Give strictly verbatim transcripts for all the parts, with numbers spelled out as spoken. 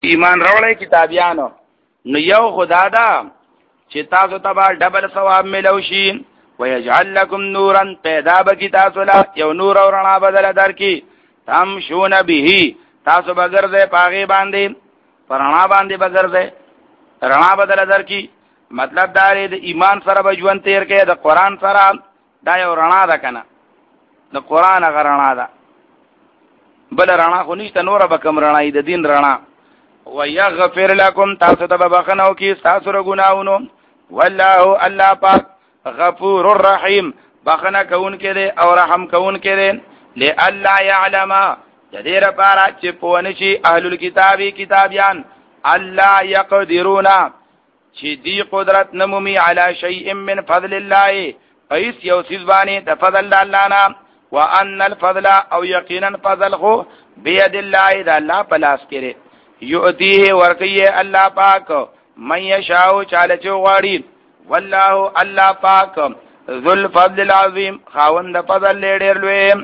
ایمان راوړی کتابیانو نو یو خدا دا چې تاسو ته ډبل ثواب ملو شي ويجعل لكم نورا پیدا بکی تاسو لا یو نور او رڼا بدل درکې تمشون به تاسو بغرځه پاغي باندې پرانا باندې بغرځه رڼا بدل درکې مطلب دا دی د ایمان سره بجوان تیر کې د قران سره دا یو رڼا ده کنه د قران هغه رڼا ده بل رڼا خو نشته نور به کوم رڼا د دین رڼا ويغفر لكم تاسو ته بخنو کې تاسو ر ګناونو والله الله پاک غفور الرحیم بخنه کون کې او رحم کون کې لئلا يعلم جدير پارا چې پونشي اهل الكتاب کتابیان الله يقدرون چې دی قدرت نمومي علی شیء من فضل الله ایس یو سیز باندې د فضل الله نه وان الفضل او یقینا فضل خو بيد الله د الله پلاس کړي یؤتیه ورکیه الله پاک من یشاء چاله چوغاړي والله الله پاک ذو الفضل العظیم خاوند فضل ډېر لوی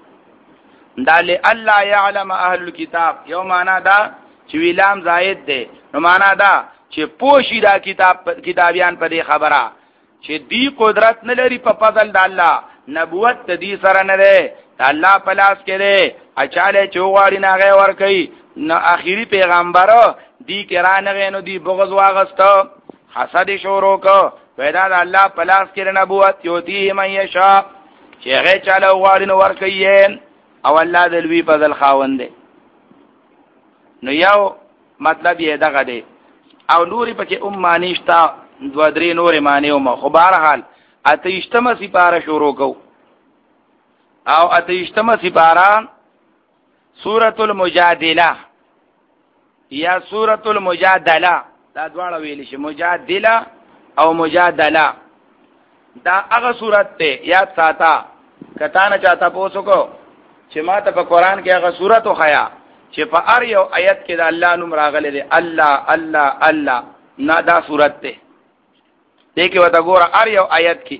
دال الله يعلم اهل الكتاب یو معنا دا چې ویلام زائد ده نو معنا دا چې پوشی دا کتاب کتابیان په دې خبره چې دی قدرت نه لري په فضل د الله نبوت د دې سره نه ده الله پلاس کړي اچاله چوغاړي نه غي ور کوي نو اخیری پیغمبر دی کرانه غنو دی بغض واغستو حسد شروع کو پیدا د الله پلاس کړي نبوت یوتی من یشاء چې هغه چاله غواړي نو ور کوي او الله د لوی فضل خاوند دی نو یو مطلب یې دغه دی او نوري پکې ام مانیشتا دو درې نورې معنی او خو بهر حال اتهشتمه سپاره شروع کو او اتهشتمه سپاره سورۃ المجادله یا سورۃ المجادله دا دواړه ویل شي مجادله او مجادله دا هغه سورۃ ته یاد ساته کته نه چاته پوسوکو چې ما ته په قران کې هغه سورۃ خیا چې په ار یو آیت کې د الله نوم راغلی دی الله الله الله نه دا سورۃ ته دې کې وته ګوره ار یو آیت کې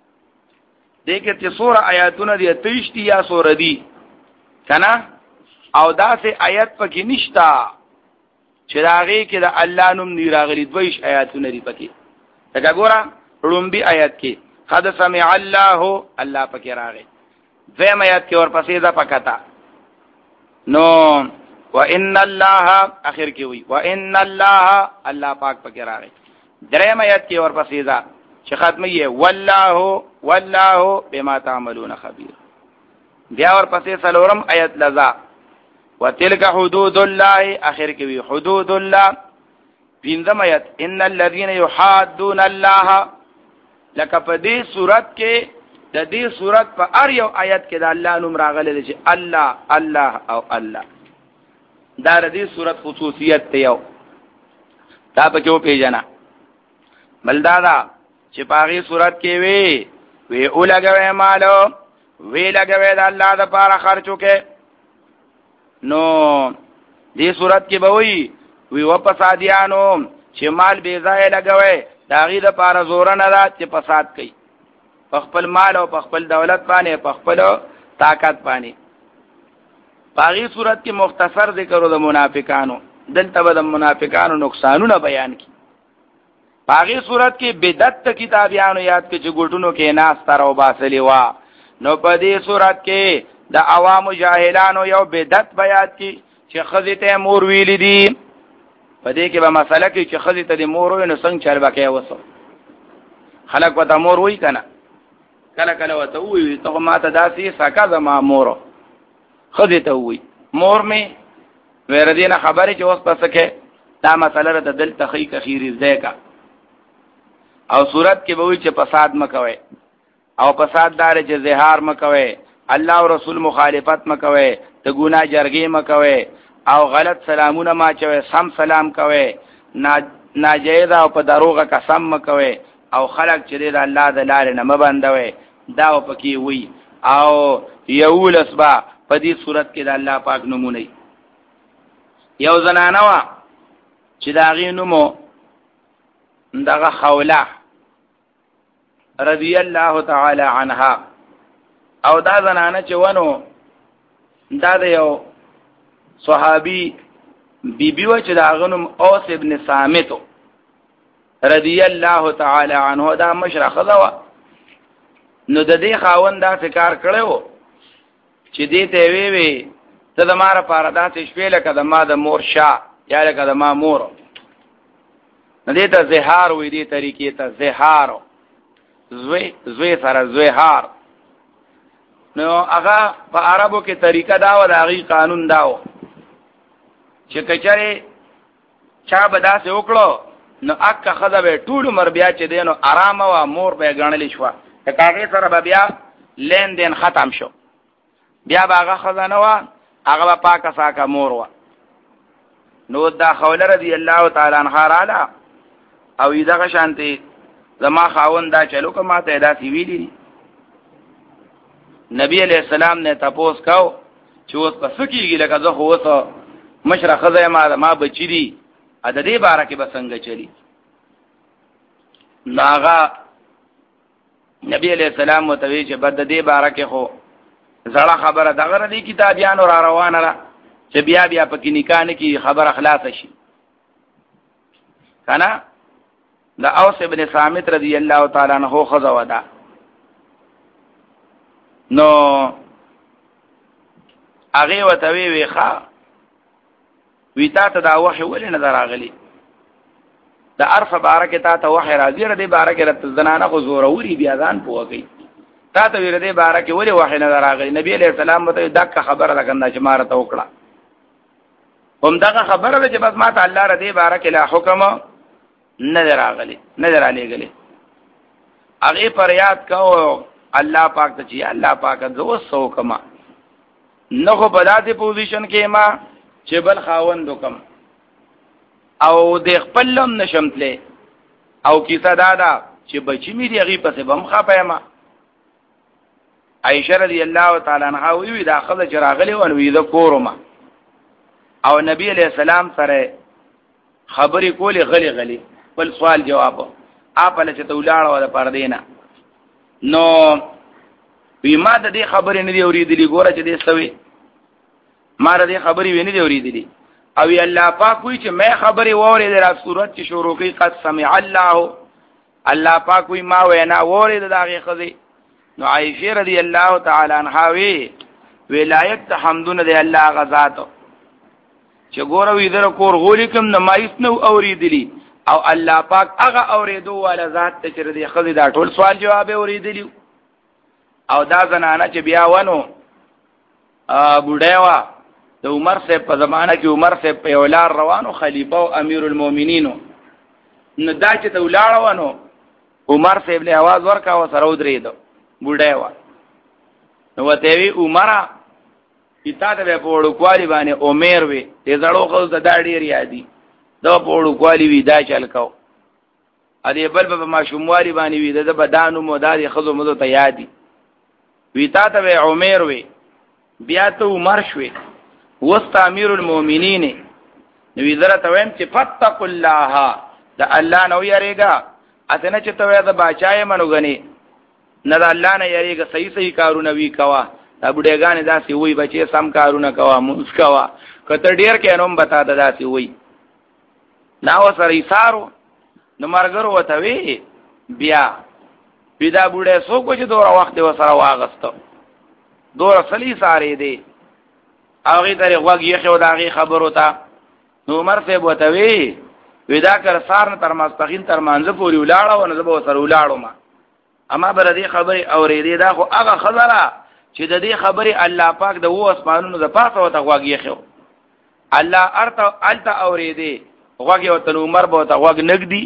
دې کې چې سوره آیاتونه دي تېشتي یا سوره دي کنه او دا سه آیت پکې نشتا چې راغی کې د الله نوم دی راغلی دویش آیاتونه دي پکې دا ګوره رومبي آیت کې قد سمع الله الله پکې راغی زم آیات کې ورپسې دا پکتا نو وان الله اخر کې وی وان الله الله پاک پکې راغی دریم آیات کې ورپسې دا چې ختمه یې والله والله بما تعملون خبير بیا ورپسې سلورم آیت لذا وتلك حدود الله اخر کې وی حدود الله پنځم آیت ان الذين يحادون الله لکه په دې صورت کې د دې صورت په ار یو آیت کې د الله نوم راغلی دی چې الله الله او الله دا د دې صورت خصوصیت دی یو دا په کې پیژنه بلدادا چې په هغه صورت کې وی وی اولګوي مالو وی لګوي د الله د پاره خرچو کې نو دې صورت کې به وی وی و فسادیانو چې مال بے ځای لګوي دا غي د پاره زور نه را چې فساد کوي په خپل مال او په خپل دولت باندې په خپل طاقت باندې باغی صورت کې مختصر ذکر د منافقانو دلته به د منافقانو نقصانونه بیان کی باغی صورت کې بدعت کتابیانو یاد کې چې ګټونو کې ناس تر او باسلی وا نو په دې صورت کې د عوام جاهلانو یو بدعت بیان کی چې خزته مور ویل دي په دې کې به مسله کې چې خزته د مور نو څنګه چل بکې وسو خلک وته مور وای کنه کله کله وته وی ته ما ته داسي سکه زما مور خدای ته وی مور می ور دینه خبره چې اوس پس کې دا مسله را دل تخیق اخیری ځکه او صورت کې به وی چې فساد مکوي او فساد دار چې زهار مکوي الله او رسول مخالفت مکوي ته ګناه جرګې مکوي او غلط سلامونه ما چوي سم سلام کوي ناجیز او په دروغه قسم مکوي او خلق چې د الله د لارې نه مبندوي دا پکې وی او یول اسبا په دې صورت کې د الله پاک نمونه یو زنانه وا چې دا غي نومو دغه خوله رضی الله تعالی عنها او دا زنانه چې ونو دا د یو صحابي بی بی و چې دا غنم اوس ابن صامت رضی الله تعالی عنه دا مشرخ دا نو د دې خاوند دا کار کړو چې دې ته وی وی ته د مار پاره داسې شپې لکه د ما د مور شاه یا لکه د ما مور نو دې ته زهار وې دې طریقې ته زهار زوی زوی سره زهار نو هغه په عربو کې طریقه دا و د هغې قانون دا و چې کچره چا به داسې وکړو نو اکه ښځه به ټول عمر بیا چې دی نو ارامه وه مور به یې ګڼلی شوه که هغې سره به بیا لین دین ختم شو بیا به هغه ښځه نه وه هغه به پاکه ساکه مور وه نو دا خوله رضی الله تعالی عنها راله او ای دغه شانتې زما خاوند دا چلو که ما ته یې داسې ویلي دي نبی علیہ السلام نه تپوس کو چې اوس په څه کېږي لکه زه خو اوس مشره ښځه یم ما بچي دي ا د دې باره کې به څنګه چلی نو هغه نبی علیہ السلام ورته وی چې بد د دې باره کې خو زړه خبره دغه دې کتابیانو را روانه ده چې بیا بیا پکې نکاح نه کې خبره خلاص شي کنه دا اوس ابن صامت رضی الله تعالی عنہ ښځه ودا نو هغه ورته وی وی ښا وی تا ته دا وحی ولې نه راغلی د عرف بارکه تا ته وحی راځي ردی بارکه رت زنانه خو زوروري بیا ځان پوګي تا ته وی ردی بارکه ولې وحی نه راغلی نبی علیہ السلام ته دغه خبره لګنده چې مار ته وکړه هم دغه خبره چې بس ما ته الله ردی بارکه لا حکم نه راغلی نه راغلی هغه پر یاد کو الله پاک ته چې الله پاک زو سو کما نو په داسې پوزیشن کې ما چې بل خاوند وکم او د خپلم نشمتله او کیسه دادا چې بچی مې دی هغه پسې بم خپه ما عائشہ رضی الله تعالی عنها وی دا خزه چراغلی او وی دا کورما او نبی علیہ السلام سره خبرې کولې غلی غلی بل سوال جواب اپ له چې تولاړه ولا پر دینا نو وی ما د دې خبرې نه دی اوریدلې ګوره چې دې سوي ما د دې خبرې ویني دی اوریدلې او الله پاک وی چې مې خبرې وورې د صورت چې شروع کی قد سمع الله الله پاک وی ما وینا وورې د هغه خزي نو عائشہ رضی الله تعالی عنها وی ولایت حمدونه دی الله غزاد چې ګوره وی در کور غولی کوم نه مایس نو اوریدلې او الله پاک هغه اوریدو ولا ذات ته چې د خزي دا ټول سوال جواب اوریدلی او دا زنانه چې بیا ونو ا بوډایوا د عمر سے په زمانہ کې عمر سے په اولار روانو خلیفہ او امیر المؤمنین نو دا چې ته ولاړ ونه عمر سے ابن आवाज ورکا و سره ودرېدو بوډایوا نو ته وی عمره کیتا ته په وړو کوالی باندې عمر وی ته زړو خو د داړي ریادي دا په وړو کوالی وی دا چل کو ا دې بل په ماشوموالي باندې وی د بدانو موداري خزو مزو ته یادي وی تا ته عمر وی بیا ته عمر شوي وست امیر المؤمنین نو زره ته ویم چې فتق الله دا الله نو یریګا اته چې ته دا بچای منو غني نه دا الله نه یریګا صحیح صحیح کارونه وی کوا دا بډېګان داسې وای بچي سم کارونه کوا مونږ کوا کته ډیر کې نوم بتا دا داسې وای نو سره ایثارو نو مرګرو وته وی بیا پیدا بوډه سو کو چې دوره وخت وسره واغستو دوره سلی ساره دی هغه ترې غوږی خو دا غي خبرو ته نو عمر صاحب وته وی ودا کر سار نه تر ماسپخین تر مانزه پوری ولاړه و نه زبو سره ولاړو ما اما بر دې خبره اورېدې دا خو هغه خبره چې د دې خبره الله پاک د وو اسمانونو د پاسه وته غوږی خو الله ارته الته اورېدې غوږی وته عمر به وته غوږ نګدي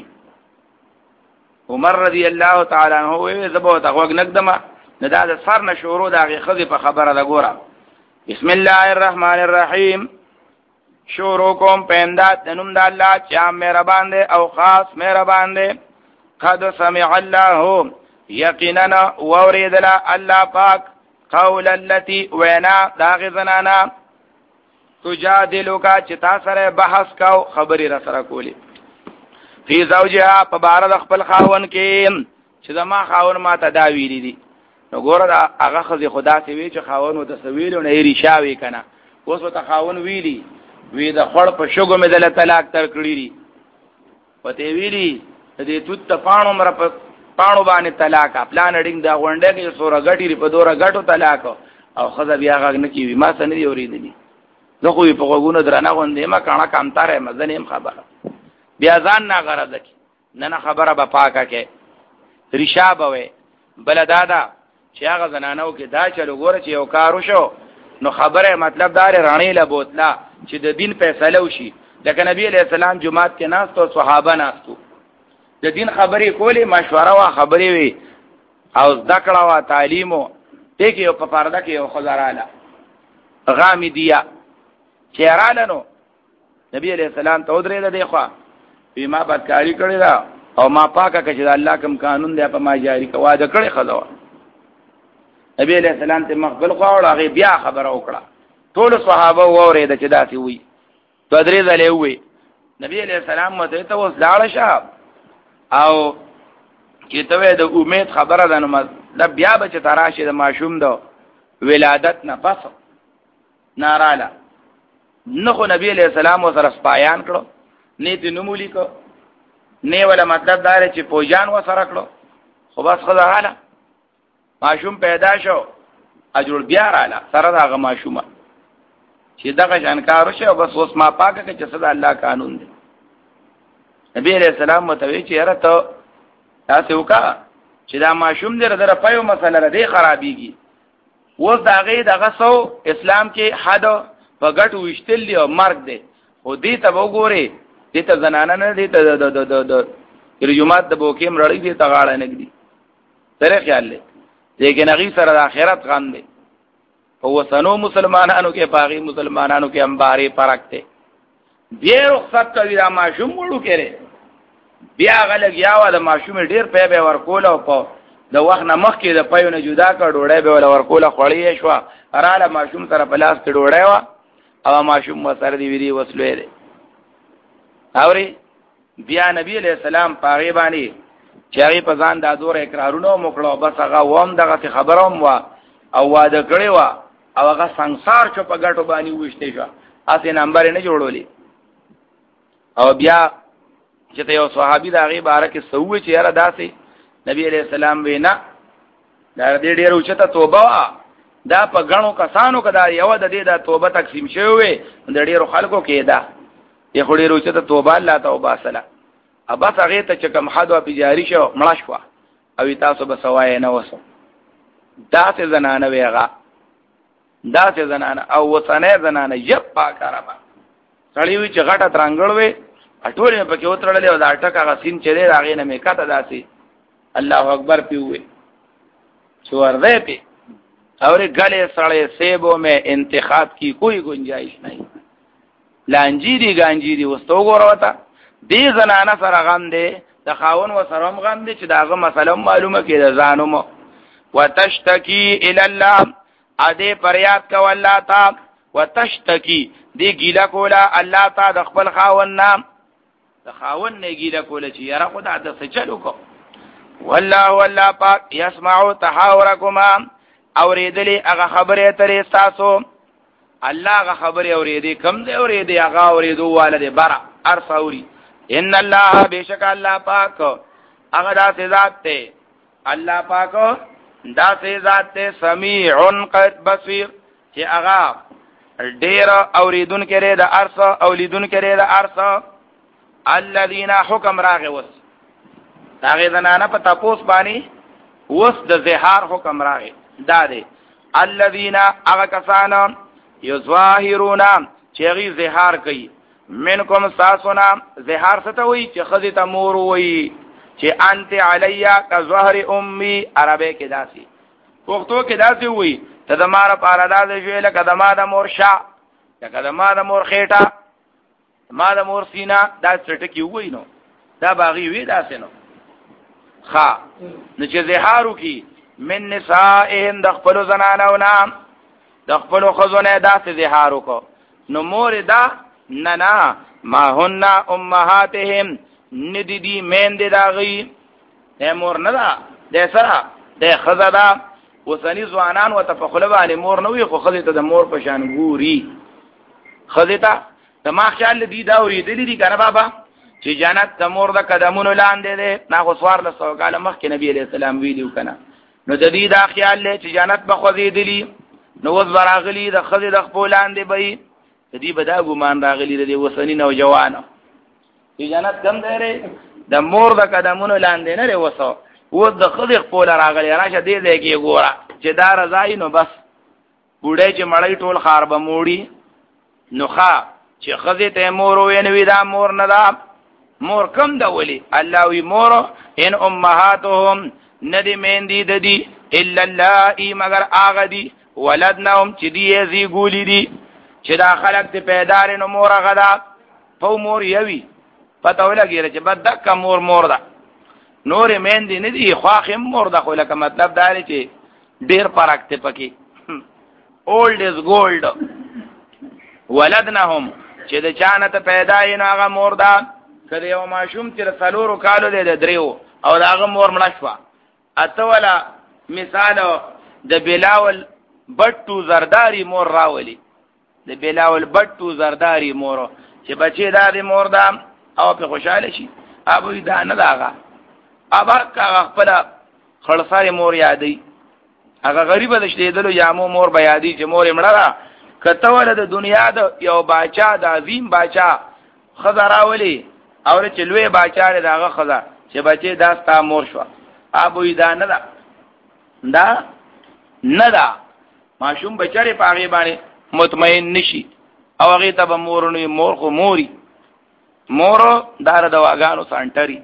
عمر رضی الله تعالی عنہ وی زبو ته غوږ نګدما نه دا د سر نه شروع دا غي خزي په خبره دا ګوره بسم الله الرحمن الرحیم شروع کوم پیندات دنوم د الله چې مهربان دی او خاص مهربان دی قد سمع الله یقینا ووریدل الله پاک قول التي وینا داغ زنانا تجادلوکا چې تاسو سره بحث کاو خبري را سره کولی فی زوجها په بار د خپل خاون کې چې زما خاون ما ته دا ویلي دي نو ګوره دا هغه خزي خدا سی وی چې خاون او تسویل نه ری شاوي کنه اوس ته خاون ویلي وی د خړ په شګو مې دل طلاق تر کړی دي پته ویلی دې توت ته پانو مر په پانو باندې طلاق پلان ډینګ دا غونډه کې سوره غټی په دوره غټو طلاق او خزه بیا غږ نه کیوي ما سن دی اوریدلی زه خو په غوونه درنه غوندې ما کاڼه کمتاره مزنیم خبره بیا ځان نه غرض کی نه نه خبره به پاکه کې ریشا بوي بل دادا چې هغه زنانو کې دا چلو ګوره چې یو کارو شو نو خبره مطلب دار رانی له بوتلا چې د دین فیصله وشي لکه نبی علیہ السلام جمعات کې ناس تو صحابه ناستو د دین خبرې کولې مشوره وا خبرې وي او ذکر وا تعلیمو ته کې په پرده کې یو خزراله غامدیه چیراله نو نبی علیہ السلام ته درې ده خو په ما بدکاری کړی دا او ما پاکه کړي دا الله کوم قانون دی په ما جاری کوا د کړي خزوا نبی علیہ السلام ته مخبل خو هغه بیا خبر وکړه ټول صحابه وورید چې داسي وي تو درې ځلې وي نبی علیہ السلام مته ته وس لاړ شه او چې ته د امید خبره ده نو د بیا به چې تراشه د ماشوم دو ولادت نه پس ناراله نو خو نبی علیہ السلام سره سپایان کړو نیت نمولی کو نه ولا مطلب دار چې پوجان و سره کړو خو بس خدای ماشوم پیدا شو اجر بیا رااله سره دا ماشومه چې دغه جانکار شو بس اوس ما پاکه چې صدا الله قانون دی نبی علیہ السلام متوی چې یاره ته تاسو وکا چې دا ماشوم دې در په مسله دې خرابيږي اوس دا غي دغه سو اسلام کې حد په ګټ وشتل دی او مرګ دی خو دې ته وګوري دې ته زنانه نه دې ته د د د رجومات د بوکیم رړی دې ته غاړه نګدي سره خیال لې لیکن هغه سره د آخرت غان دی او سنو مسلمانانو کې باغی مسلمانانو کې امباري فرق دی بیا رخصت کوي دا ماشوم وړو کړي بیا غلګ یاوه د ماشوم ډیر په به ورکول او په د وخت نه مخکې د پيونه جدا کړ ډوړې به ول ورکول خړې شو اراله ماشوم سره پلاس کې ډوړې وا او ماشوم وسره دی ویری وسلوې دی اوري بیا نبی علیہ السلام پاغي باندې چې هغه په ځان د دور اقرارونو موکړو بس هغه ووم دغه خبروم وا او واده کړی وا او هغه ਸੰسار چې په ګټو باندې وښته شو اته نمبر نه جوړولې او بیا چې ته یو صحابي د هغه باره کې سوې چې یاره داسې نبی علیہ السلام وینا دا دې ډېر اوچته توبه وا دا په غنو کسانو کدا یو د دې د توبه تقسیم شوی د ډېرو خلکو کې دا یې خو ډېر اوچته توبه الله توبه سلام ابا هغه ته چې کوم حد او جاری شو مړ شو او تاسو به سوای نه وسو دا څه زنانه ویغه دا څه زنانه او وسنه زنانه یب پاکارما سړی وی چې غټه ترنګړ وې اټولې په کې وترلې او دا ټکا غسین چې دی راغې نه میکاته داسي الله اکبر پیوې شو ورده پی اور گلے سڑے سیبوں میں انتخاب کی کوئی گنجائش نہیں لانجیری گانجیری وستو ګورتا دې زنانه سره غم دې د خاون و سرم غم دې چې داغه مسله معلومه کې د ځانوم وتشتکی الی الله اده پریاد کو الله تا وتشتکی دې ګیلا کولا الله تا د خپل خاون نام د خاون نه ګیلا کولا چې یاره خدا د څه چلو کو والله والله پاک يسمع تحاوركما اوریدلی هغه خبره ترې تاسو الله هغه خبره اوریدي کم دې اوریدي هغه اوریدو والده برا ارسوري ان الله بیشک الله پاک هغه داسې ذات ته الله پاک داسې ذات ته سمیع قد بصیر چې هغه ډیر اوریدون کړي د ارس اولیدون کړي د ارس الذين حکم راغه وس داغه زنانه په تاسو باندې وس د زهار حکم راغی دا دی الذين اغه کسان یظاهرون چې غي زهار کوي منکم ساسونا زهار څه ته وایي چې خزي ته مور وایي چې انت علیا کظهر امي عربی کې داسي پښتو کې داسي وایي ته د مار پاره داسې ویل کده ما د مور شا کده ما د مور خېټه ما د مور سینا دا څه ټکی وایي نو دا باغی وی داسې نو خا نو چې زهارو کی من نسائهم د خپل زنانو نام د خپل خزونه داسې زهارو کو نو مور دا نه نه ما هن امهاتهم ندی مین دی داغي د مور نه دا د سره د خزدا وسنی ځوانان وتفخله باندې مور نه وي خو خزته د مور په شان ګوري خزته ته ما خیال دی دا اوریدلی دي کنه بابا چې جنت د مور د قدمونو لاندې ده. نه خو سوار له سو کاله مخکې نبی علیہ السلام ویلو کنه. نو د دې دا خیال لې چې جنت به خوځېدلی نو وز براغلی د خځې د خپل لاندې به دې بدا ګمان راغلی د وسنی نوجوانو چې جنت کم دی د مور د قدمونو لاندې نه لري وسو و د خځې خپل راغلی راشه دې دې کې ګوره چې دا رضای نو بس بوډۍ چې مړی ټول خار به موړي نو ښا چې خځې ته مور وینوي دا مور نه ده. مور کم ده ولی الله وی مور ان امهاتهم ندی میندی ددی الا اللائي مگر آغا دی ولدنهم چې دی یزی ګولی دی چې دا خلق ته پیدار نو مور غدا په مور یوي پته ولګیږي چې بد دک مور مور ده نور میندی ندی خواخ مور ده خو لکه مطلب دا دی چې ډیر فرق ته پکې اولد از گولد. ولدنهم چې د چانه ته پیدا یې نو هغه مور ده کله یو ماشوم چې څلورو کالو دی د دریو او دا هغه مور مړه شوه. اته ولا مثال د بلاول بټو زرداری مور راولي د بلاول بټو زرداری مور چې بچي دا د مور ده او په خوشاله شي ابو دا نه داغه ابا کا خپل خلصاري مور یادې هغه غریب د شیدلو یامو مور بیا یادې چې مور یې مړه کته ول د دنیا د یو باچا د عظیم باچا خزراولي او چې لوی باچا دغه خزا چې بچي داستا مور شو ابو دا نه دا دا نه دا ماشوم بچاره پاغي باندې مطمئن نشي او هغه ته مورونی مور خو موري مور دار د واغانو سانټري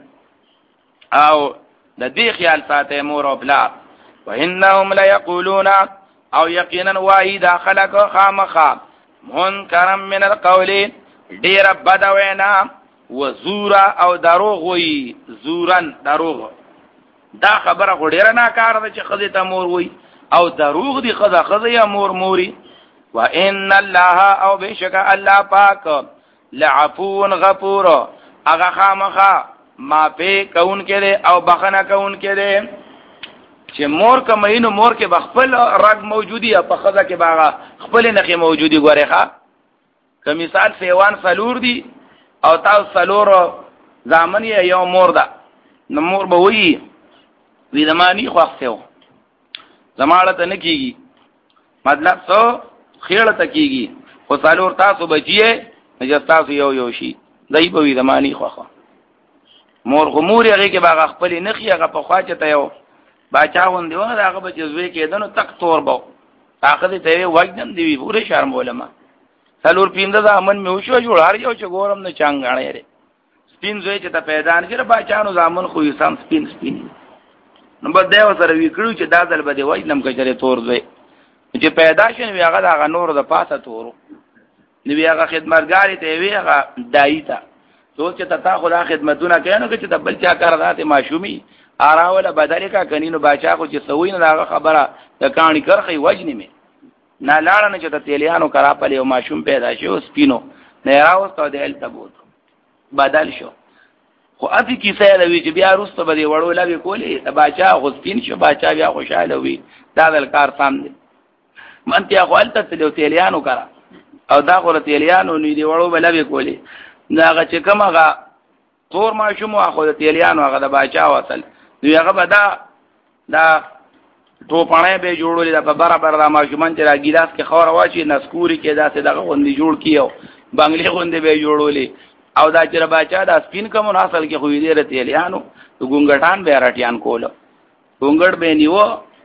او د دې خیال ساته مور او بلا وانهم لا یقولون او یقینا واحد خلق خامخا منکرم من القول ډیر بدوینا وزورا او دروغ وی زورن دروغ دا خبره غډیره نه کار ده چې خزه ته مور وی او دروغ دی خزه خزه یا مور موري. وان الله او بشک الله پاک لعفو غفور هغه خامخا ما په کون کړي او بخنه کون کړي چې مور کمینو مور کې بخپل رګ موجودی په خزه کې باغه خپل نخي موجودی ګوره ښا که مثال سیوان سلور دی او تاسو سلور ځامن یو مور ده نو مور به وی وی زمانی خوښته زماړه ته نکیږي مطلب څو خېړه ته کیږي خو سالور تاسو بچیه نجس تاسو یو یو شي دای په وی زمانی خوخه مور غمور هغه کې باغ خپل نخي هغه په خواچه ته یو باچا وندې و هغه بچ زوی کېدنو تک تور بو اخر ته وجدم دی پوره شرم ولما سالور پینده ځامن مې وشو جوړ هر یو چې ګورم نه چنګاڼې لري سپین زوی چې ته پیدا نه کړ باچانو ځامن خو یې سم سپین سپین نو بده سره وکړو چې دا ځل بده وای نم کچره تور زوی چې پیدا شنه وی هغه د نور د پاسه تورو نو وی هغه خدمتګاری ته وی هغه دای تا سوچ ته تا خدا خدمتونه کینو چې د بل چا کار راته ماشومی اراوله بدل کا کنینو باچا خو چې سوین هغه خبره د کہانی کرخي وجنی می نه لاړ نه چې د تیلیانو کرا په یو ماشوم پیدا شو سپینو نه راوستو د ال تبوت بدل شو خو اتی کیسه دا وی چې بیا روسته به وړو لوي کولی باچا غسپین شو باچا بیا خوشاله وی دا ول کار سام دي منتیا خپلته تلو تیلیانو کرا او دا خو تیلیانو نی دی وړو بلوي کولی ناغه چې کومه تور ماشوم واخو د تیلیانو هغه د باچا وصل نو هغه به دا دا ټوپانه به جوړولې دا په برابر د ماشومان چې را ګیلاس کې خور واچي نسکوري کې داسې دغه غوندي جوړ کیو بنگلې غوندي به جوړولې او دا چې باچا دا سپین کوم اصل کې خو دې رته الیانو ګونګټان به راټیان کول ګونګټ به نیو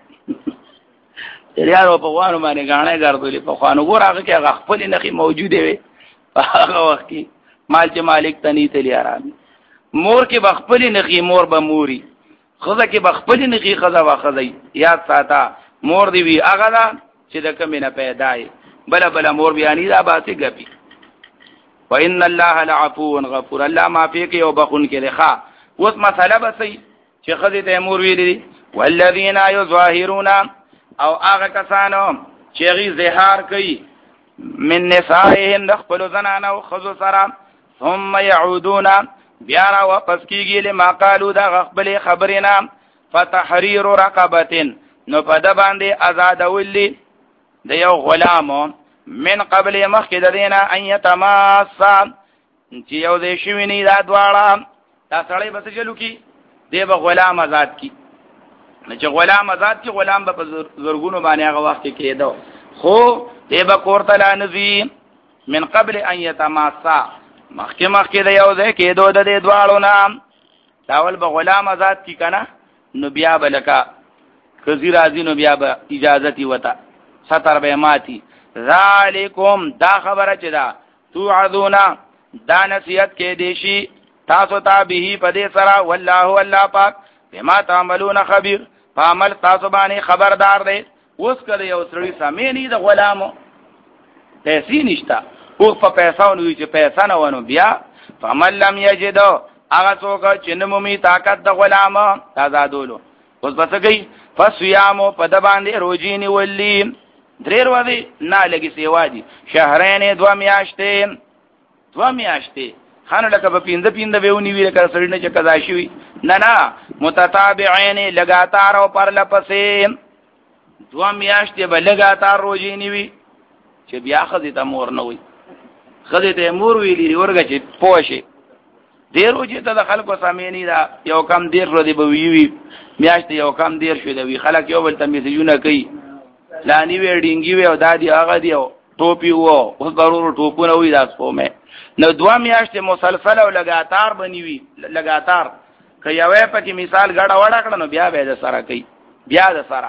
تیریارو په وانه باندې غاڼه ګرځولې په خوانو ګور هغه کې هغه خپل نخي موجوده وي هغه وخت کې مال چې مالک تني تلیارامي مور کې بخپل نخي مور به موري خزه کې بخپل نخي خزه واخذي یاد ساته مور دی وی هغه دا چې د کمنه پیدای بل بل مور بیانی دا باسي ګپي وان الله لعفو غفور الله ما فيك یو بخون کې لخوا اوس مساله بسې چې خزه ته مور ویلي والذین یظاهرون او هغه کسانو چې غي زهار کوي من نسائهم خپل زنانه او خزو سره ثم يعودون بیا را واپس کیږي لما قالو دا خپل خبرینا فتحرير رقبه نو په د باندې آزاد ولي د یو غلام من قبل مخکې د دینا ان یتماسا چې یو دې شوی نه دا دواړه دا سړی بس چلو کی دی به غلام آزاد کی نه چې غلام آزاد کی غلام به په زرګونو باندې هغه وخت کې کېدو خو دی به کورته لانځي من قبل ان یتماسا مخکې مخکې د یو ځای کېدو د دې دواړو نه داول به غلام آزاد کی کنه نو بیا به لکه کزی راځي نو بیا به اجازتی وته ستر به ماتی ذالکم دا خبره چې دا توعدون دا نصیحت کې دیشي تاسو ته به په دې سره والله والله پاک بما تعملون خبير عمل تاسو باندې خبردار دی اوس کله یو سړی سمې نه د غلامو پیسې نشتا او په پیسو نو چې پیسې نه ونه بیا فمن لم یجد هغه څوک چې نمومي طاقت د غلامو آزادولو اوس بس کوي فصيامو په د باندې روزي نیولې درې ورځې نه لګي سیوا دي شهرین دو میاشتې دو میاشتې خانه لکه په پیند پیند به ونی وی کړ سړی نه چې قضا شي نه نه متتابعين لګاتار او پر لپسې دو میاشتې به لګاتار روزي نیوي چې بیا خزه ته مور نه وي خزه ته مور ویلې ورګه چې پوښي ډیر وجه ته د خلکو سامعني دا یو کم ډیر ردی به وی وی میاشتې یو کم ډیر شو دی خلک یو بل ته میسجونه کوي لانی وی ډینګي وی او دادی هغه دی ټوپی وو اوس ضرور ټوپونه وی داس پومه نو دوا میاشتې مسلسل او لګاتار بنوي لګاتار که یوې پکې مثال غړا وړا کړه نو بیا به د سره کوي بیا د سره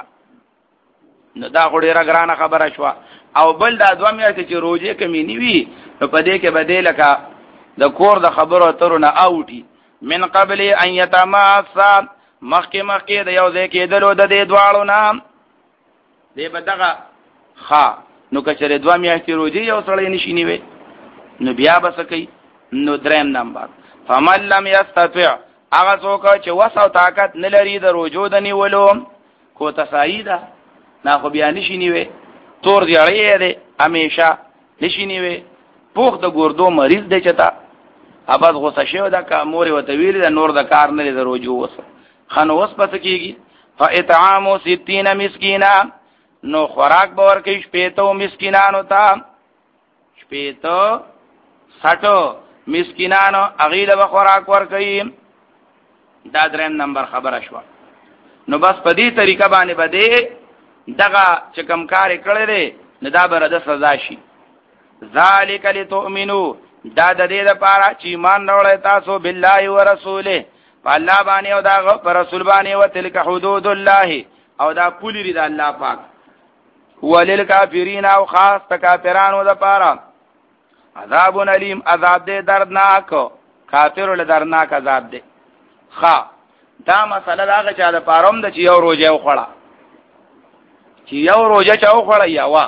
نو دا غوډه راګرانه خبره شو او بل دا دوا میاشتې چې روزه کمی نیوي نو په دې کې بدې لکه د کور د خبرو ترونه اوټي من قبل ان یتماسا مخکې مخکې د یو ځای کېدلو د دې دواړو نام دې بدغه ها نو کچره دوا میاشتې روزي یو سړی نشي نیوي نو بیا بس کوي نو دریم نمبر فمن لم یستطع هغه څوک چې وس او طاقت نه لري د روزو د نیولو کو تسایدا نه خو بیا نشي نیوي تور دی اړې دی همیشه نشي نیوي پوخ د ګردو مریض دی چتا اباز غوسه شو دا کا مور وته ویل د نور د کار نه د روزو وس خنو وس پس کیږي فاطعام ستين مسکینا نو خوراک باور کې شپېتو مسکینانو ته شپېتو ساټو مسکینانو اغیله به خوراک ور کوي دا دریم نمبر خبره شو نو بس په دې طریقه باندې بده دغه چې کم کار کړی دی نه دا بر د سزا شي ذالک لتؤمنو دا د دې لپاره چې ایمان راوړی تاسو بالله او رسوله الله باندې او دا پر رسول باندې او تلک حدود الله او دا پولی دی د الله پاک وللکافرین او خاص کافرانو لپاره عذاب علیم عذاب دې دردناک کافر له دردناک عذاب دې خا دا مسله دا چې دا پاروم د چې یو روزه وخړه چې یو روزه چا وخړه یا وا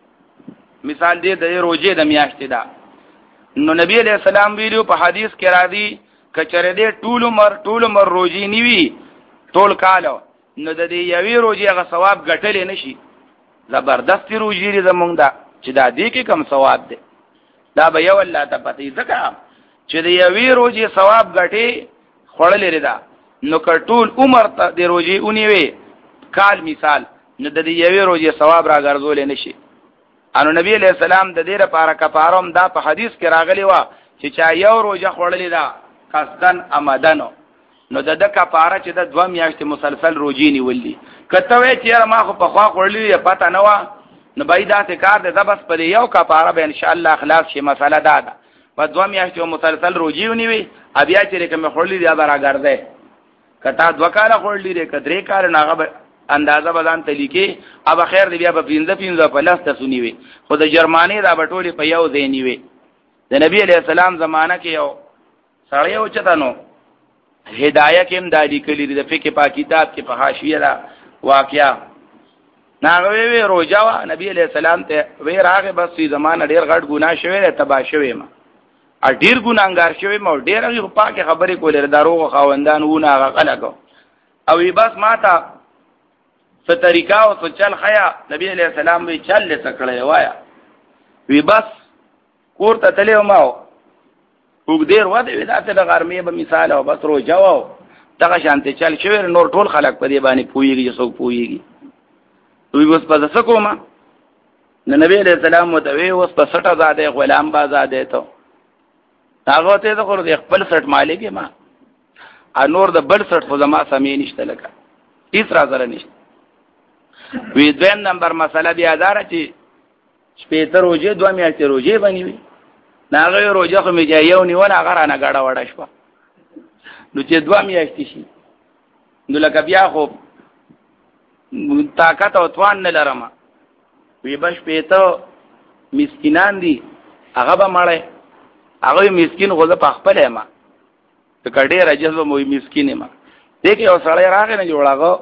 مثال دې د روزه د میاشتې دا نو نبی علیہ السلام ویلو په حدیث کې را دي کچره دې ټول عمر ټول عمر روزي نیوي ټول کالو نو د دې یوې روزي غ ثواب ګټل نشي زبردست روزي دې زمونږ دا چې دا دې کې کم ثواب دی دا به یو الله ته پتی ځکه چې د یوې روزي ثواب ګټي خړلې ردا نو کټول عمر ته د روزي اونیوي کال مثال نو د یوې روزي ثواب را ګرځول نشي انو نبی علیہ السلام د دې لپاره کفارم دا په حدیث کې راغلی و چې چا یو روزه خړلې دا قصدن آمدنو نو د د کفاره چې د دوه میاشتې مسلسل روزي نیولې کته وی چې ما خو په خوا خړلې پته نه و نو بایدا ته کار ده بس په یو کفاره به ان شاء الله خلاص شي مسله دا ده په دوه میاشتې مسلسل روزي ونیوي بیا چې کوم خړلې دا راګرځي کته دوه کاله خړلې کدرې کال ناغه اندازه بدن تلیکي اب خیر دی بیا په پینځه پینځه په لاس ته سنیوي خو د جرمانی دا بټولي په یو ځای نیوي د نبی علیہ السلام زمانہ کې یو سړی او چتانو هدايه کې هم دالي کلی د فقہ په کتاب کې په حاشیه دا واقعیا ناغوي وی روزا وا نبی علیہ السلام ته وی راغه بس په زمانہ ډیر غټ ګناه شوی تبا شوی ما ا ډیر ګناګار شوی ما ډیر هغه پاکه خبرې کولې دروغ خواندان ونه هغه قلقو او بس ماته په طریقہ او په چل خیا نبی علیہ السلام وی چل لسکړې وایا وی بس کور ته تلو ما وګدیر وته وی داته د غرمې به مثال او بس رو جواب دغه شانته چل شوی نور ټول خلک په دې باندې پویږي څوک پویږي وی بس په څه کومه نو نبی علیہ السلام متوي اوس په سټه زاده غلام با زاده ته هغه ته د خور د خپل سټ مالک ما ا نور د بل سټ خو زما سمې نشته لکه هیڅ راځره نشته وی دویم نمبر مسله بیا دار چې شپې ته روزه دوه میاشتې روزه بنی وي ناغه روزه خو میږي یو نیونه هغه رانه غاړه وړه شو نو چې دوه میاشتې شي نو لکه بیا خو طاقت او توان نه لرم وی بش پېته مسکینان دي هغه به مړې هغه مسکین غوځه په خپل ما ته کډې راځي مو مسکین ما دغه یو سړی راغی نه جوړاغو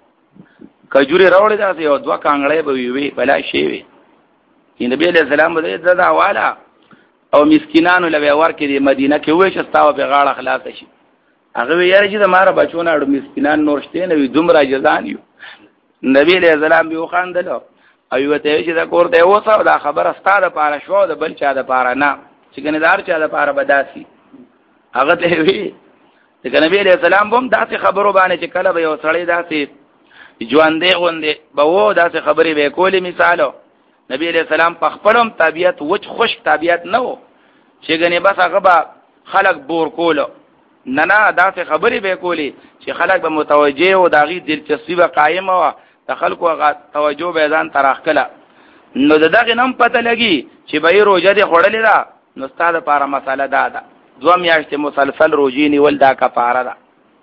کجوري راوړی دا یو دوه کانګړې به وی بلا شي وی نبی علیہ السلام دې زدا والا او مسکینانو لوي ورکې د مدینه کې وې چې تاسو په غاړه خلاص شي هغه یې چې د ماره بچونه اړو مسکینان نور شته نه وي دومره جزان یو نبی علیہ السلام به خواندلو ایو ته چې دا کور ته وڅو دا خبره ستاره پاره شو د بل چا د پاره نه چې ګنیدار چا د پاره بداسي هغه ته وی چې نبی علیہ السلام هم داسې خبرو باندې چې کله به یو سړی داسې ژوندې غوندې به وو داسې خبرې به کولې مثالو نبی علیہ السلام په خپلم طبيعت وچ خوش طبيعت نه وو چې غني بس هغه به خلق بور کولو نه نه داسې خبرې به کولې چې خلق به متوجه او داغي دلچسپي به قائم او د خلکو هغه توجه به ځان تراخ کله نو دغه نم پته لګي چې به روزه دې خړلې ده نو ستاسو لپاره مساله ده ده دوه میاشتې مسلسل روزي نیول دا کفاره ده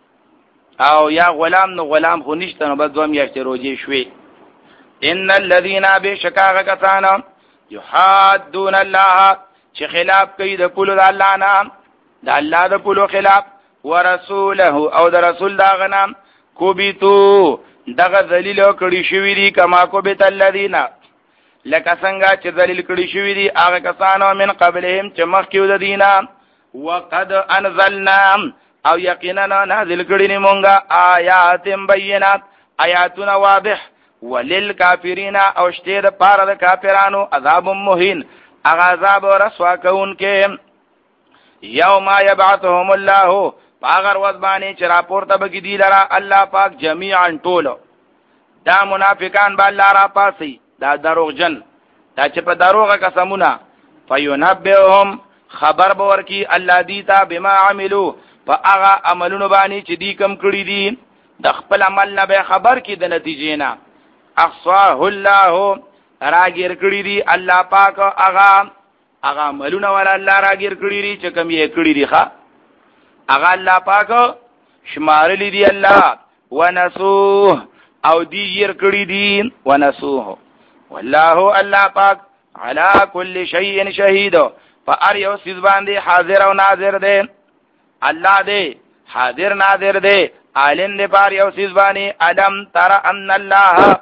او یا غلام نو غلام خو نشته نو بس دوه میاشتې روزي شوي ان الذين بشکاغه کسان یحادون الله چې خلاف کوي د پلو د الله نه د الله د پلو خلاف ورسوله او د رسول دا غنام کوبیتو دغه ذلیل کړي شوی دي کما کوبت الذين لکه څنګه چې ذلیل کړي شوی دي هغه کسانو من قبلهم چې مخکې د دینه وقد انزلنا او یقینا نازل کړي نه مونږه آیات بینات آیاتنا واضح وللکافرین او شته د پاره د کافرانو عذاب مهین عذاب رسوا کون کې یوم یبعثهم الله پاغر وزبانی چې راپورته بګی دی لرا الله پاک جميعا ټول دا منافقان به الله را پاسي دا دروغجن دا چې په دروغه قسمونه فینبئهم خبر باور کی الله دیتا بما عملو په هغه عملونو باندې چې دی کم کړی دي د خپل عمل نه به خبر کی د نتیجې نه احصاه الله راګیر کړی دی الله پاک هغه هغه عملونه ول الله راګیر کړی دي چې کم یې کړی دي ښا هغه الله پاک شمارلی دی الله ونسوه او دی ير کړی دي ونسوه والله الله پاک على كل شيء شهيد فار یو سیز باندې حاضر او ناظر دی الله دی حاضر ناظر دی عالم دی پر یو سیز باندې علم تر ان الله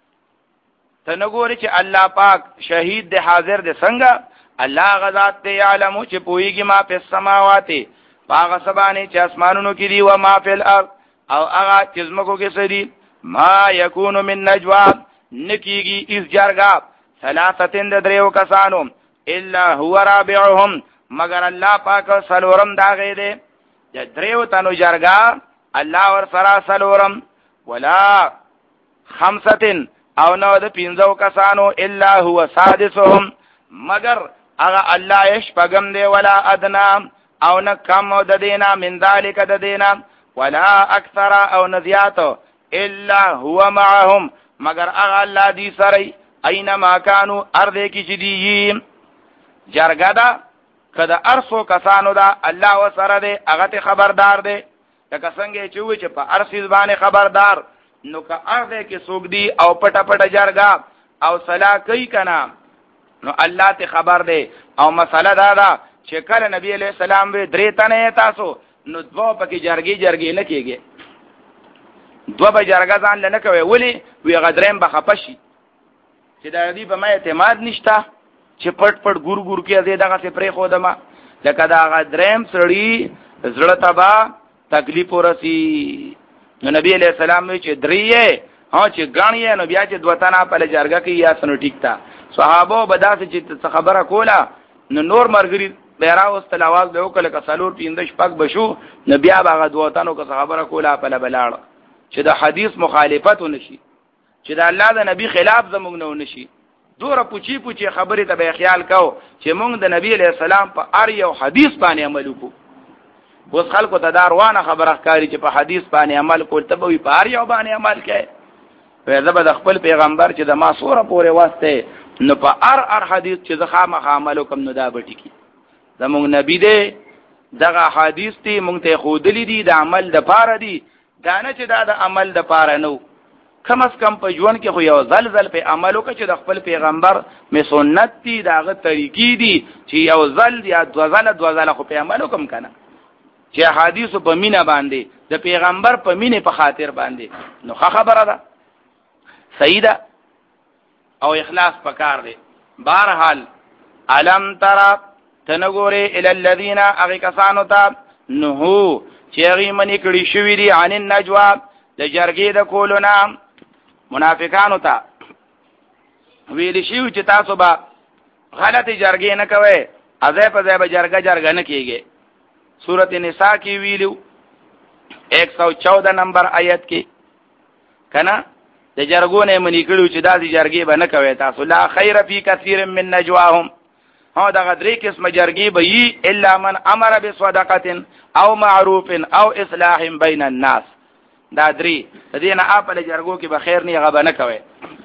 تنګوري چې الله پاک شهید دی حاضر دی څنګه الله غذات دی علم چې پويږي ما په سماوات باغ سبانه چې اسمانونو کې دی او ما فی الارض او هغه چې زمکو کې سړي ما یکون من نجوا نکیږي اس جرګه ثلاثتين د دریو کسانو الا هو رابعهم مگر الله پاک سلورم دا غي دي د دریو تنو جرګه الله ور سره سلورم ولا خمسه او نو د پینځو کسانو الا هو سادسهم مگر هغه الله یش پغم دی ولا ادنا او نه کم د دینا من ذالک د دینا ولا اکثر او نزیات الا هو معهم مگر هغه الله دی سره اينما كانوا ارده کی جديين جرګه دا کدا ارسو کسانو دا الله وسره دی هغه خبردار دی لکه څنګه چې وي چې په ارسیز باندې خبردار نو که ارده کې سوګ دی او پټه پټه جرګه او صلا کوي کنا نو الله ته خبر دی او مسله دا دا چې کله نبی علیہ السلام وی درې تنه تاسو نو دوه پکې جرګي جرګي نه کېږي دوه به جرګه ځان لنه کوي ولی وی غدریم به خپشي چې دا دې په ما اعتماد نشته چې پټ پټ ګور ګور کې دې دغه څه پرې خو دما لکه دا غدریم سړی زړه تبا تکلیف ورسی نو نبی علیہ السلام وی چې درې ها چې غاڼې نو بیا چې دوه تنه په جرګه کې یا سنو ټیک تا صحابه بداسه چې خبره کوله نو نور مرګری بیره واستل आवाज له وکړه کسالور پیندش پک بشو نبي هغه دوتانو که خبره کوله په بلاړ چې د حدیث مخالفت ونشي چې د الله د نبی خلاف زموږ نه ونشي دوره پوچی پوچی خبره ته به خیال کو چې مونږ د نبی علیہ السلام په ار یو حدیث باندې عمل وکړو. اوس خلکو ته داروانه خبره ښکاری چې په حدیث باندې عمل کول ته به په ار یو باندې عمل کوي. وې زبر د خپل پیغمبر چې د ما سوره پورې واسطه نو په ار ار حدیث چې زخه مخ عمل کوم نو دا بټی کی زموږ نبی دې دغه حدیث تی مونږ ته خودلی دي د عمل د پاره دي دانه چې دا د عمل د پاره نو کم از کم په ژوند کې خو یو زلزل په عملو کې چې د خپل پیغمبر می سنت دي داغه طریقې دي چې یو زل یا دو زل دو زل خو په عملو کوم کنه چې حدیث په مینه باندې د پیغمبر په مینه په خاطر باندې نو خبره ده سیده او اخلاص پکار دی. بهرحال علم ترى تنګوري ال الذين اغه کسانو ته نهو چې هغه منی کړي شوی دي عن النجوا د جرګې د کولونه منافقانو ته ویل شي چې تاسو به غلطي جرګې نه کوئ ازه په ځای به جرګه جرګه نه کیږي. سورۃ النساء کې ویلو ایک سو چودہ نمبر آیت کې کنا د جرګونه منی کړو چې داسې جرګې به نه کوي تاسو. لا خیر فی کثیر من نجواهم ها دا غدري قسم جرګې به یي الا من امر بصدقه او معروف او اصلاح بین الناس. دا درې د دې نه اپل جرګو کې به خیر نه غبه نه کوي.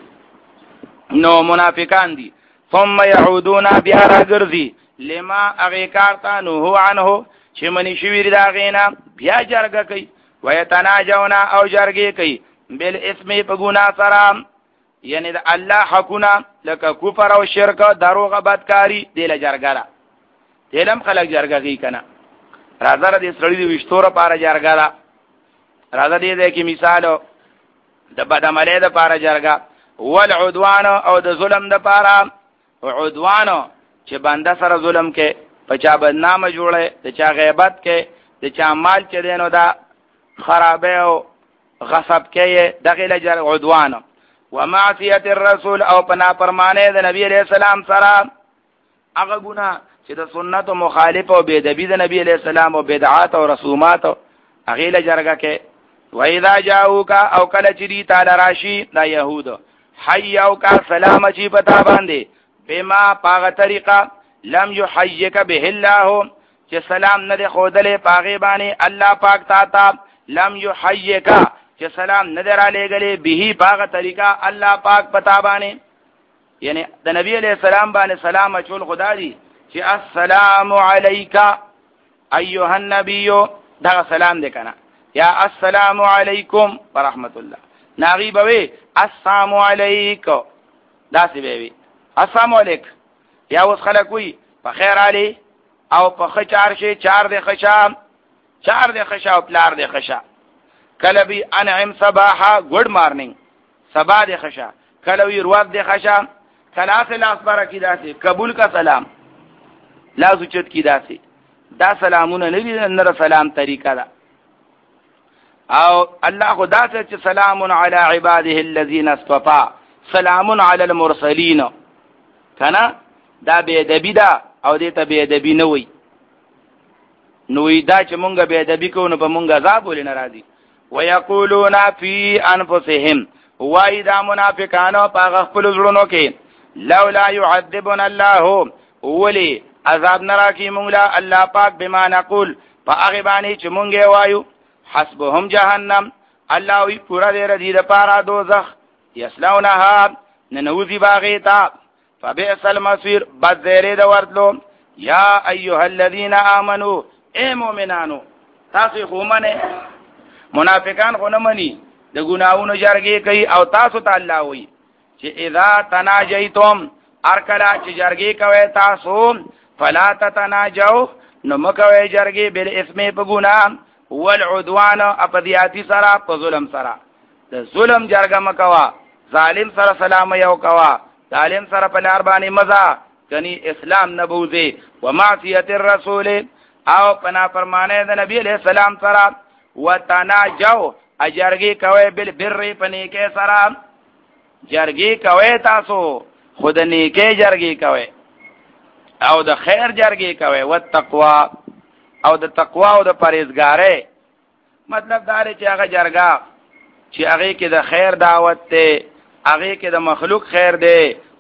نو منافقان دي ثم يعودون بیا راګرځي لما اغیکارتا نو هو عنه چې منی شوی دا غینا بیا جرګه کوي ويتناجون او جرګې کوي بل اسم په ګنا سره یعنی د الله حقونه لکه کفر او شرک دروغ بدکاری دله جرګه دلم خلک جرګه کوي کنه. راځه دې سړی دې وشتوره پاره جرګه را راځه دې دې کې مثال د بدعمله د پاره جرګه والعدوان او د ظلم د پاره عدوان چې بنده سره ظلم کې پچا بدنامه جوړه د چا غیبت کې د چا مال چې دینو دا خرابې او غصب کې دغه جر عدوان ومعصیت الرسول او پنا پرمانه د نبی علیہ السلام سره هغه ګناه چې د سنت او مخالف او بدعي د نبی علیہ السلام او بدعات او رسومات هغه له جرګه کې وَإِذَا جَاءُوكَ او کله چې دی تعالی راشي دا يهود حيوك سلام چی پتا باندې بما پاغه طریقه لم يحيك به الله چې سلام نه خودلې پاغه باندې الله پاک تا تا لم يحيك چې سلام نه دراله غلې به پاغه طریقه الله پاک پتا باندې یعنی د نبی علیہ السلام باندې سلام اچول خدا دی چې السلام علیک ایها النبی دا سلام دې کنه یا السلام علیکم ورحمت الله ناغي بوي السلام علیکم دا سی بوي السلام علیک یا اوس خلک وي په خیر علي او په خچار شي چار د خشام چار د خشا او پلار د خشا کله بي انعم صباحا ګډ مارنینګ صباح د خشا کله وي روز د خشا کله سه لاس بارکی داسي قبول کا سلام لا سوچت کی داسي دا سلامونه نه دي نر سلام طریقه ده او الله خدا ته چې سلام علی عباده الذين اصطفى سلام علی المرسلین کنا دا به ادبی دا او دې ته به ادبی نه وي نو دا چې مونږ به ادبی کوو نو په مونږ عذاب ولې ناراضي ويقولون فی انفسهم وای دا منافقانو په خپل زړونو کې لولا يعذبنا الله ولی عذاب نراکی مونږ لا الله پاک بما نقول په هغه باندې چې مونږه وایو حسبهم جهنم الله وی پورا دې ردی د پارا دوزخ یسلونها ننوذی باغیتا فبئس المصير بد زیره د ورتلو یا ایها الذين امنوا اے مؤمنانو تاسو خو منه منافقان خو نه مني د ګناونو جرګې کوي او تاسو ته الله وی چې اذا تناجیتم ارکلا چې جرګې کوي تاسو فلا تتناجوا نو مکوي جرګې بل اسمه په ګناه والعدوان اپدیاتی سرا په ظلم سرا د ظلم جرګه مکوا ظالم سره سلام یو کوا ظالم سره په لار باندې مزه کني اسلام نبوزه ومعصیت الرسول او پنا فرمانه د نبی علیہ السلام سره وتناجوا اجرګي کوي بل بر پني کې سره جرګي کوي تاسو خود نیکه جرګي کوي او د خیر جرګي کوي وتقوا او د تقوا او د پرهیزګارۍ مطلب دا دی چې هغه جرګه چې هغه کې د خیر دعوت ته هغه کې د مخلوق خیر دی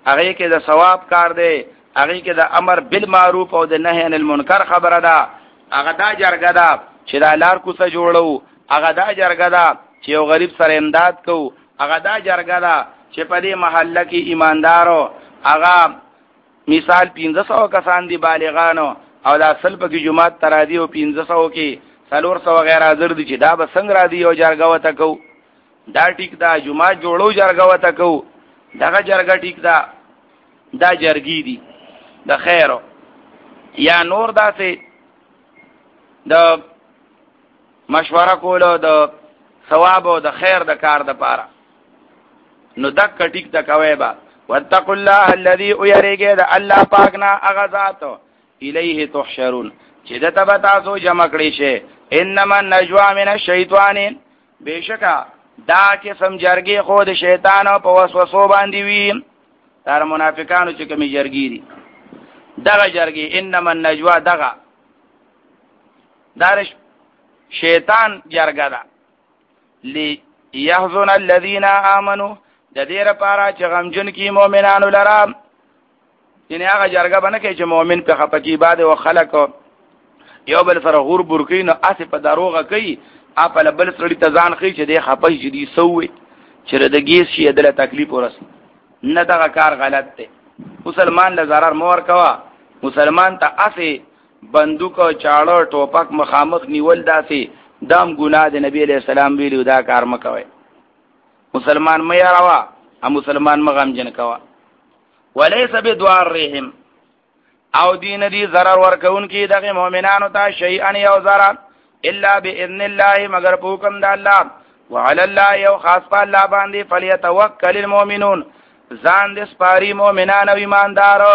هغه کې د ثواب کار دی، هغه کې د امر بالمعروف او د نهي عن المنکر خبره ده. هغه دا جرګه ده چې د لار کوڅه جوړو، هغه دا جرګه ده چې یو غریب سره امداد کوو، هغه دا جرګه ده چې په دې محله کې ایماندارو هغه مثال پنځه سوه کسان دي بالغانو او دا اصل په کې جمعات ترادی او پنځه سوه کې څلور سوه غیر حاضر دي چې دا به څنګه را دي یو جرګه وته کو. دا ټیک دا جمعات جوړو جرګه وته کو، دغه جرګه ټیک دا دا جرګی دي د خیرو یا نور داسې د مشوره کولو د ثواب او د خیر د کار د پاره. نو دک ټیک د کوي با واتقوا الله الذي يرجى د الله پاکنا اغذات الیه تحشرون چې د تبع تاسو جمع کړی شي. انما النجوا من الشیطان بشکا دا قسم جرګي خو د شیطان په وسوسو باندې وي. تر منافقانو چې کومي جرګي دي دغه جرګي انما النجوا دغه دارش شیطان جرګه ده ليحزن الذين امنوا د دې لپاره چې غمجن کی مؤمنانو لرا. یعنی هغه جرګه باندې کې چې مؤمن په خپکی بعد او خلق یو بل سره غور برکین او اسه په دروغه کوي خپل بل سړی ته ځان خي چې د خپای جدي سوې چې د ګیس شي د تکلیف ورس نه دغه کار غلط دی. مسلمان له zarar مور کوا، مسلمان ته اسه بندوق او چاړو ټوپک مخامخ نیول داسې دام ګناه د نبی علیہ السلام ویلو دا کار مکوي. مسلمان مې راوا ا مسلمان مغم جن کوا. وليس بدوارهم او دین دی zarar ورکون کی دغه مؤمنانو ته شیئا یو zarar الا باذن الله مگر په حکم د الله. وعلى الله یو خاص په الله باندې فلیتوکل المؤمنون ځان د سپاری مؤمنان او ایماندارو.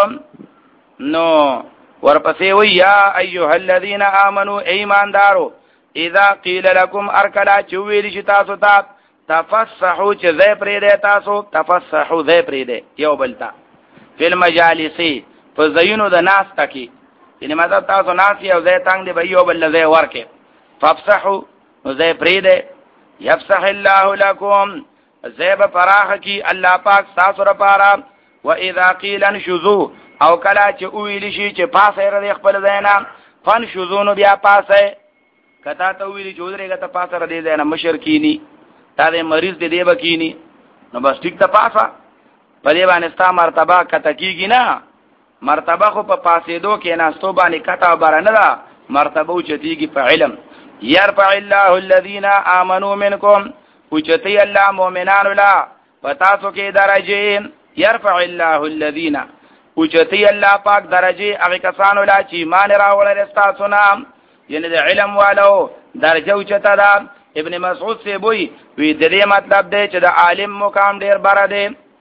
نو ورپسې وی یا ایها الذین آمنوا ایماندارو اذا قیل لكم ارکلا چویل چې تاسو ته تفسحوا چې زې پرې ده تاسو تفسحوا زې پرې ده یو بلتا فل مجالس فزینو د ناس تکي یعنی مطلب تاسو ناس یو زې تنگ دی به یو بل زې ورکه ففسحوا زې پرې ده یفسح الله لكم زیب فراخ کی الله پاک تاسو لپاره. واذا قیل انشزوا او کلا چې ویل شي چې پاسه ر خپل زینا فن شذون بیا پاسه کتا ته ویل چې ودرېګه ته پاسه ر دې زینا مشرکینی تا دې مریض دې دی بکینی نو بس ټیک ته پاسه په دې باندې ستا مرتبه کته کیږي نه. مرتبه خو په پاسې دو کې نه ستو باندې کته برنه ده مرتبه او چتیږي په علم. يرفع الله الذين امنوا منكم وچتی الله مؤمنان لا پتاسو کې درجه. يرفع الله الذين وچتی الله پاک درجه هغه کسانو لا چې ایمان راوړل تاسو نام یعنی د علم والو درجه اوچته ده. ابن مسعود سی بوئی وی د دې مطلب دی چې د عالم مقام ډیر بره دی.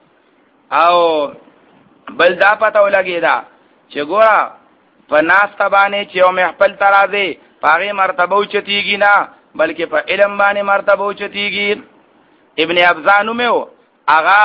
او بل دا پته ولګی دا چې ګوره په ناس تبانه چې او محفل ترازی پاغه مرتبه اوچتیږي نه بلکې په علم باندې مرتبه اوچتیږي. ابن ابزانو میو اغا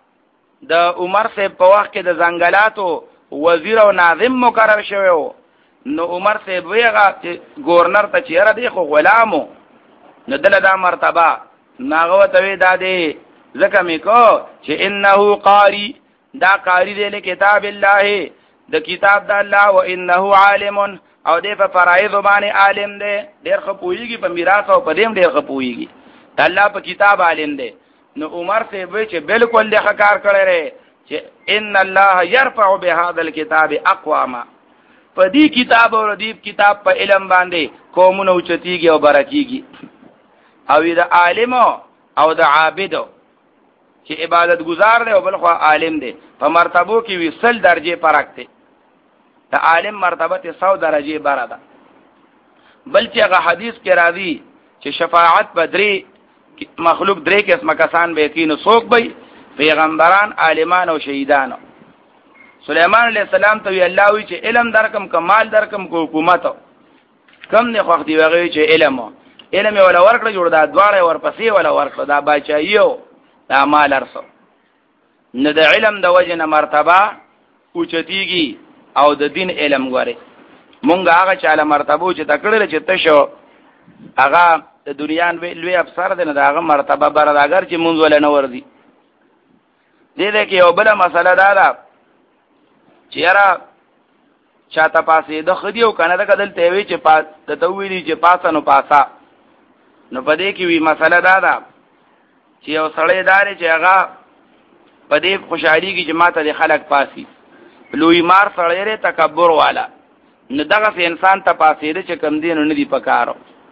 د عمر سے په وخت کې د زنګلاتو وزیر او ناظم مقرر شوی نو عمر سے ویغه گورنر ته چیرې دی خو غلامو نو دله دا مرتبه ناغه ته وی دادې زکه می کو چې انه قاری دا قاری دی له کتاب الله د کتاب د الله او انه عالم او دې په فرایض باندې عالم دی ډېر خپويږي په میراث او په دې ډېر خپويږي د الله په کتاب عالم دی. نو عمر سے وی چې بالکل د کار کړی ری چې ان الله يرفع بهذا الكتاب اقواما په دې کتاب او دې کتاب په علم باندې قومونه اوچتيږي او برکیږي. او د عالم او د عابد چې عبادت گزار دی او بل خو عالم دی په مرتبو کې وصل درجه فرق دی. د عالم مرتبه ته سو درجه بره ده. بل چې هغه حدیث کې راځي چې شفاعت بدري مخلوق درې قسمه کسان به کینو څوک به پیغمبران عالمان او شهیدان. سليمان عليه السلام ته الله وی چې علم درکم کمال درکم کو حکومت کم نه خوښ دی وغوي چې علم علم ولا ورکړه جوړ دا دواړه ورپسې ولا ورکړه دا بچایو دا مال ارسو نه د علم د وجنه مرتبه اوچتیږي او د دین علم غوري مونږ هغه چاله مرتبه چې تکړه چې تشو هغه د دنیا لوی افسر دی نه دا هغه مرتبه برادر چې مونږ ول نه وردی. دې دې کې یو بل مسله دا ده چې یاره چاته پاسې د خدي او کنه د کدل ته وی چې پاس د توویلی چې پاسه نو پاسا نو پدې کې وی مسله دا ده چې یو سړی دار چې هغه پدې خوشحالي کې جماعت د خلق پاسي لوی مار سړی ر تکبر والا نو دغه انسان ته پاسې د چې کم دین نه دی پکارو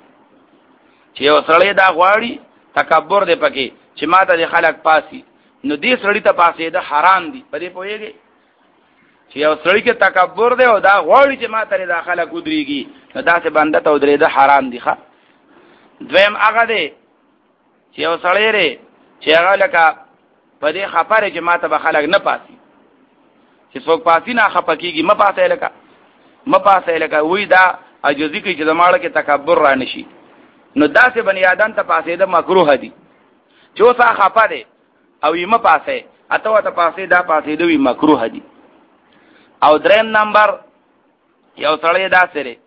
چې یو سړی دا غواړي تکبر دې پکې چې ماته د خلق پاسي نو دې سړی ته پاسې د حرام دي پدې پوهیږي چې یو سړی کې تکبر دی او دا غواړي چې ماته د خلق ودرېږي نو دا څه بنده ته ودرې د حرام دي ښه دویم هغه دی چې یو سړی ر چې هغه لکه پدې خبره چې ماته به خلق نه پاسي چې څوک پاسي نه خپکیږي م پاسه لکه م پاسه لکه وې دا عجزي کې چې زماړه کې تکبر را نشي نو دا سه بنی آدم ته پاسې د مکروه دي چې وسه خپه دي او یې م پاسه اته ته پاسې دا پاسې دوی مکروه دي او دریم نمبر یو سړی دا سره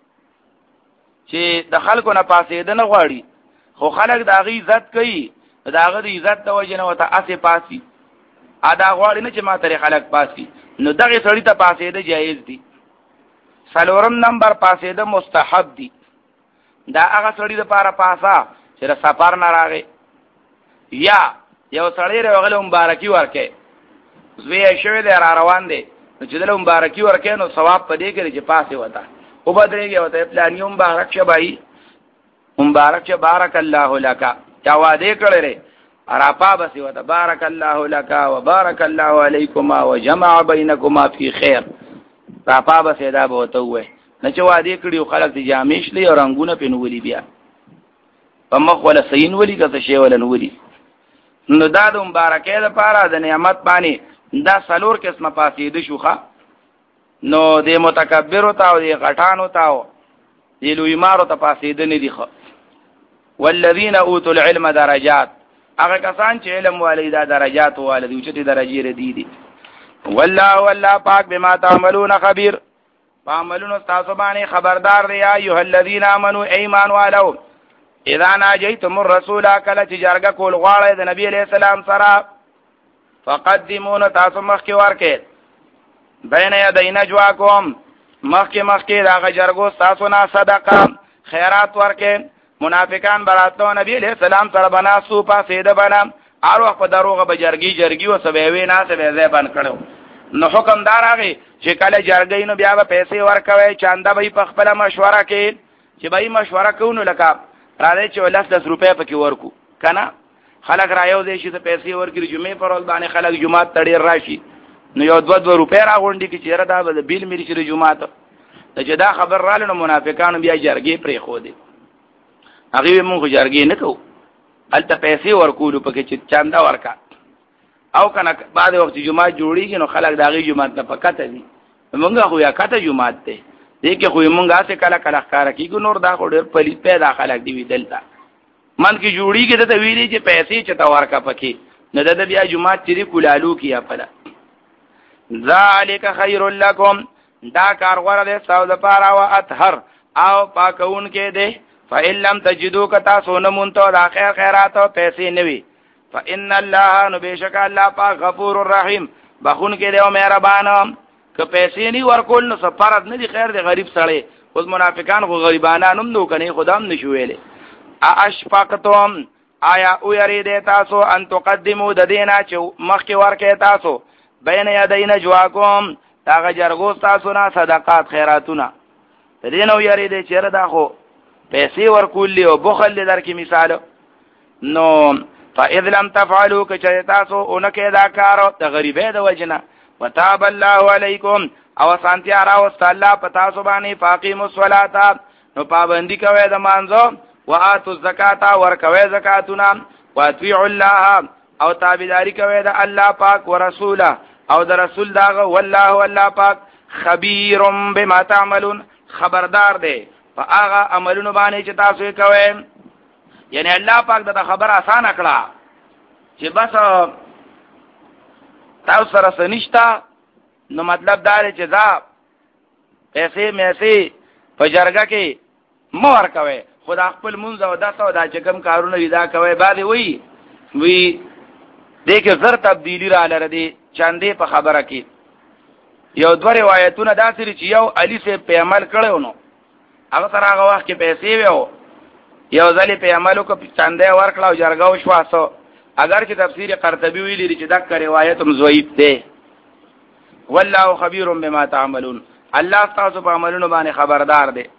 چې د خلکو نه پاسې د نه غواړي خو خلک د هغه عزت کوي د هغه د عزت د وجه نه وته اسه پاسي ادا غواړي نه چې ما ترې خلک پاسي نو دغه سړی ته پاسې د جایز دي سلورم نمبر پاسې د مستحب دي دا هغه سړی د پاره پاسا چې د سفر نه راغی یا یو سړی راغله مبارکي ورکه زوی شوی دی را روان دی نو چې د مبارکي ورکه نو ثواب پدې کې چې پاسه وتا او بدرېږي وته پلان یو مبارک شبای مبارک شه بارک الله لك چا وعده کړل اراپا بس وته بارک الله لك وبارك الله عليكما وجمع بينكما في خير راپا بس دا به وته وې نه چې وعده کړیو خلک دي جامېش لې او رنگونه پینولي بیا په مخ ولا سین ولي که شی ولا نولي نو دا د مبارکې لپاره د نعمت باندې دا سلور قسمه پاسې د شوخه نو د متکبر او تا او د غټانو تا او د لوی مارو ته پاسې د نه دي خو والذین اوتوا العلم درجات هغه کسان چې علم والدا درجات والدي چې درجې ردي دي والله والله پاک بما تعملون خبير عملونو تاسو باندې خبردار دی یا ایه الذین آمنوا ایمان والو اذا ناجیتم الرسول کله چې جرګه کول غواړی د نبی علیہ السلام سره فقدمون تاسو مخکې ورکې بین یدی نجواکم مخکې مخکې دا جرګو تاسو نه صدقه خیرات ورکې منافقان براتو نبی علیہ السلام سره بنا سو پاسې ده بنا هر وخت په دروغه به جرګي جرګي او سبوي نه سبې ځای باندې کړو نو حکم دار هغه چې کله جرګې نو بیا به پیسې ورکوي چاندا به په خپل مشوره کې چې به مشوره کوونو لکه را دې چې ولس روپے پکې ورکو کنه خلک رايو دې چې پیسې ورکړي جمعې پر ول باندې خلک جمعه تړي راشي نو یو دوه دوه روپے راغونډي کې چیرې دا به بیل مری چې جمعه ته چې دا خبر رااله نو منافقانو بیا جرګې پرې خو دي هغه مونږ جرګې نه کوو الته پیسې ورکول پکې چې چاندا ورکا او کنه بعد وخت جمعه جوړیږي نو خلک داغي جمعه ته پکته دي مونږه خو یا کته جمعه ته دې کې خو مونږه څه کله کله ښکارا کیږي نور دا خو ډېر پلی پیدا خلک دی ویدلتا من کې جوړیږي ته ویلي چې پیسې چې تا ورکا پکې نه د بیا جمعه چې کولالو کیا پلا ذالک خیر لکم دا کار غره ده ساو د پاره او اطهر او پاکون کې ده فإن لم تجدوا کتا سونمون تو دا خیر خیرات او پیسې نوي فإن الله نبشک الله پاک غفور الرحیم بخون کې دی او مهربان که پیسې ني ورکول نو سفارت نه دي خیر دی غریب سړی اوس منافقان خو غریبانانو نو کني خدام نشو ویلې اشفقتم آیا او یری دی تاسو ان تقدمو د دینا چې مخکې ورکې تاسو بین یدین جواکم دا جرګو تاسو نه صدقات خیراتونه دینو یری دی چیرې دا خو پیسې ورکول او بخل درکې مثال نو فاذ لم تفعلوا کچتاسو اونکه دا کارو د غریبې د وجنه وتاب الله علیکم او سانتیا راوست الله پتا سو باندې فاقیم الصلاه نو پابندی کوي د مانځو واتو الزکات ور کوي زکاتونه واطیع الله او تابعداري کوي د الله پاک او رسوله او د رسول داغه والله والله پاک خبير بما تعملون خبردار دی فاغه عملونه باندې چې تاسو کوي یعنی الله پاک دا خبر آسان کړه چې بس تاسو سره سنشتا نو مطلب دا دی چې دا پیسې مېسې په جرګه کې مور کوي خدا خپل مونږ او دا څو دا چې کوم کارونه لیدا کوي بعد وی وی دې کې زر تبدیلی را لره دي چاندې په خبره کې یو دوه روایتونه داسې چې یو علي سے په عمل کړو نو هغه تر هغه وخت کې پیسې وو یو ځلې په عملو کو چاندې ورکړه او جرګاو شواسو اگر چې تفسیر قرطبي ویلي چې دا روایت هم ضعیف ده والله خبير بما تعملون الله تاسو په عملونو باندې خبردار دی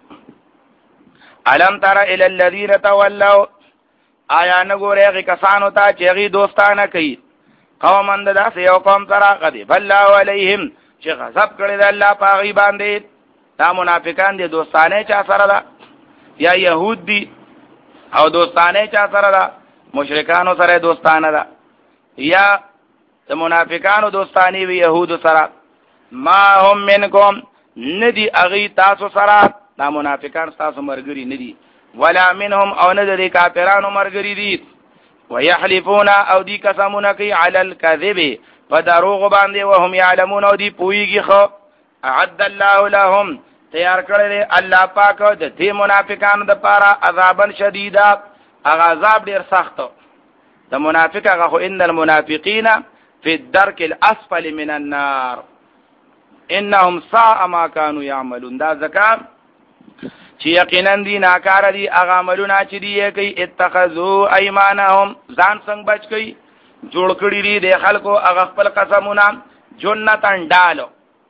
الم تر الى الذين تولوا آیا نه ګورې کسانو ته چې غي دوستانه کوي قومند داس یو قوم ترا غضب الله علیهم چې غضب کړی د الله په غي باندې دا منافقان دي دوستانه چا سره ده یا يهود دي او دوستانه چا سره ده مشرکانو سره دوستانه ده یا د منافقانو دوستانی وی يهود سره ما هم منکم ندی اغي تاسو سره دا منافقان تاسو مرګري ندي ولا منهم او نه د کافرانو مرګري دي ويحلفون او دي قسمونه کوي على الكذب فدروغ باندې وهم يعلمون او دي پويږي خو اعد الله لهم تیار کړل الله پاک د دې منافقانو د پاره عذابن شدیدا هغه عذاب ډیر سخت د منافق هغه ان المنافقین فی الدرک الاسفل من النار انهم ساء ما كانوا يعملون دا ذکر چې یقینا دي ناکار دي هغه عملونه چې دي کوي اتخذوا ايمانهم ځان څنګه بچ کوي جوړ کړی دي د خلکو هغه خپل قسمونه جنتن ډالو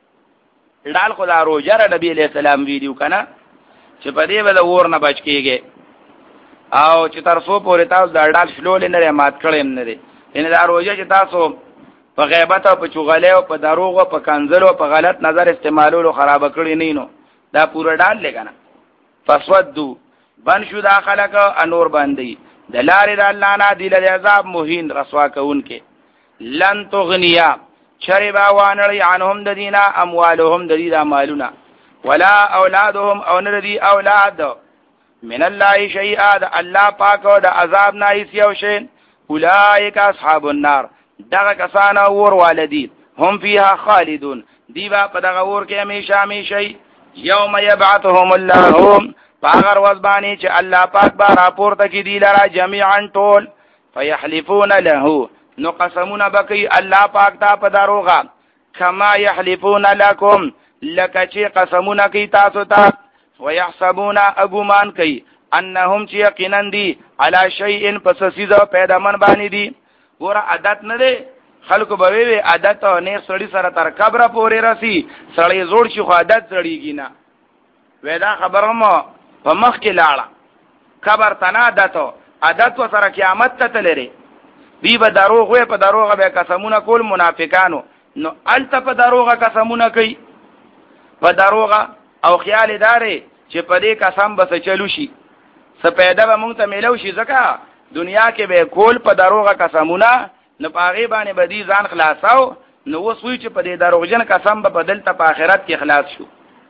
ډال خو دا روزه نبی علیہ السلام ویډیو کنه چې په دې بل ور نه بچ کیږي او چې تر څو پورې تاسو دا ډال شلول نه مات کړم نه دي ان دا روزه چې تاسو په غیبت او په چغلې او په دروغ او په کنزل او په غلط نظر استعمالولو خراب کړی نه نو دا پورا ډال لګنه فسودو بن شو دا خلق انور باندې د لارې د الله نه دی له عذاب مهین رسوا کون کې لن تغنیا شربا وانړي عنهم د دینه اموالهم د دې مالونه ولا اولادهم او ندي اولاد من الله شيئا د الله پاک او د عذاب نه هیڅ یو شی اولئک اصحاب النار دغه کسان اور والدی هم فيها خالدون دیوا په دغه اور کې همیشه همیشه یوم یبعثهم الله فاغر وزبانی چې الله پاک با راپورته کی دی لرا جميعا ټول فيحلفون له نو قسمونه بکی الله پاک ته په دروغه کما يحلفون لكم لکه چې قسمونه کی تاسو ته ويحسبون اغمان کی انهم چې یقینا دي علی شیء پسسیزه پیدا من باندې دي ور عادت نه دی خلکو به وی عادت نه سړی سره تر قبره پورې رسی سړی زوړ شي خو عادت سړیږي نه ودا خبرم په مخ کې لاړه قبر تنا عادت عادت سره قیامت ته تلری بی به دروغ وي په دروغه به قسمونه کول منافقانو نو الته په دروغه قسمونه کوي په دروغه او خیال داري چې په دې قسم بس چلو شي سپیدا به مونږ ته ملو شي ځکه دنیا کې به کول په دروغه قسمونه نه پاغي باندې بدی ځان خلاصاو نو وسوي چې په دې دروغجن قسم به بدل ته په آخرت کې خلاص شو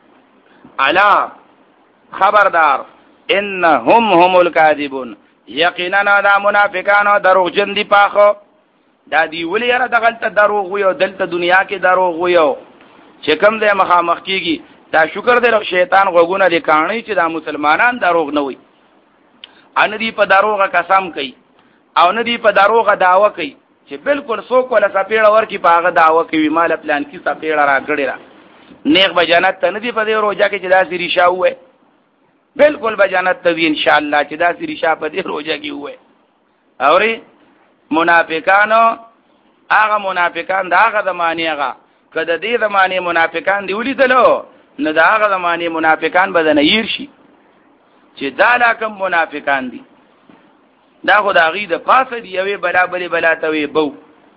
الا خبردار انهم هم الكاذبون یقینا دا منافقانو دروغجن دي پاخو دا دی ولې را دغلت دروغ وي او دلته دنیا کې دروغ وي او چې کوم دې مخامخ کیږي دا شکر دې شیطان غوګونه دې کانی چې دا مسلمانان دروغ نه وي ان دې په دروغه قسم کوي او نه دې په دروغه داوا کوي چې بالکل څوک ولا سپېړه ورکی پاغه داوا کوي مال پلان کې سپېړه راګړي را نیک به جنت ته نه دې په دې روزه کې چې دا سری شاوه بالکل به جنت ته ان شاء الله چې دا سری شا په دې روزه کې وې اوري منافقانو هغه منافقان دا هغه زمانه هغه کله دې زمانه منافقان دی ولیدلو نه دا هغه زمانه منافقان بدن ير شي چې دا لکم منافقان دي دا خدای د پاسه دی یوې بلا بلی بلا توي بو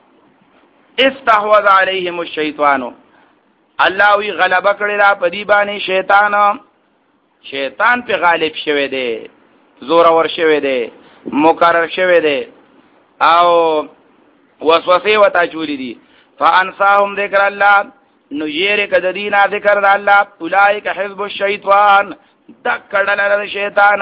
استحوذ عليهم الشیطان الله وی غلبه کړی را پدی باندې شیطان شیطان په غالب شوه دی زور ور شوه دی مقرر شوه دی او وسوسه وتا چولی دي فانساهم ذکر الله نو یې کده دینا ذکر د الله اولئک حزب الشیطان دا کډل د شیطان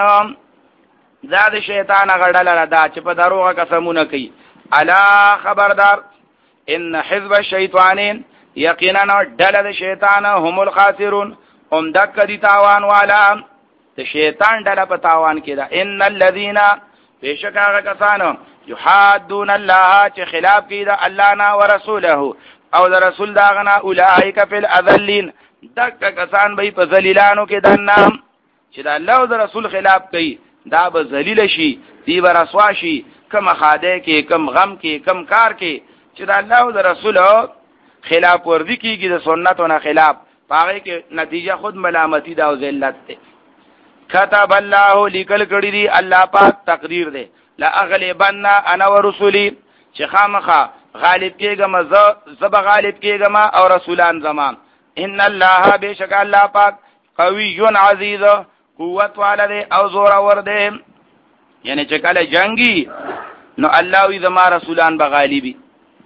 دا د شیطان غډل دا چې په دروغه قسمونه کوي الا خبردار ان حزب الشیطان یقینا ډله د شیطان هم الخاسرون هم دک دي تاوان والا د شیطان ډله په تاوان کې ده ان الذين بشک هغه کسانو یحادون الله چې خلاف کوي د الله نه او رسوله او د رسول داغنا اولئک فی الاذلین دک کسان به په ذلیلانو کې دنام چې د الله او د رسول خلاف کوي دا به ذلیل شي دی به رسوا شي کم خاده کې کم غم کې کم کار کې چې د الله او د رسول خلاف ورزي کیږي د سنتونو خلاف پاره کې نتیجه خود ملامتی دا او ذلت ده كتب الله لیکل کړی دی الله پاک تقدیر ده لا اغلبن انا ورسلی چې خامخه غالب کېږم ز زب غالب کېږم او رسولان زمان ان الله بشک الله پاک قوی عزیز قوت والده او زور اور ده یعنی چې کله جنگي نو الله وی زما رسولان بغالبی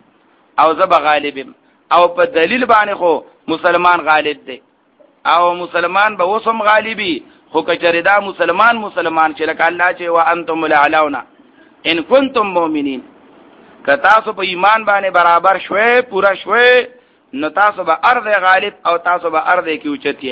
او زب غالبم او په دلیل باندې خو مسلمان غالب دی او مسلمان به وسم غالبی خو کچره دا مسلمان مسلمان چې لکه الله چې وانتم الاعلون ان کنتم مؤمنین که تاسو په ایمان باندې برابر شوي پورا شوي نو تاسو به ارض غالب او تاسو به ارض کې اوچتیه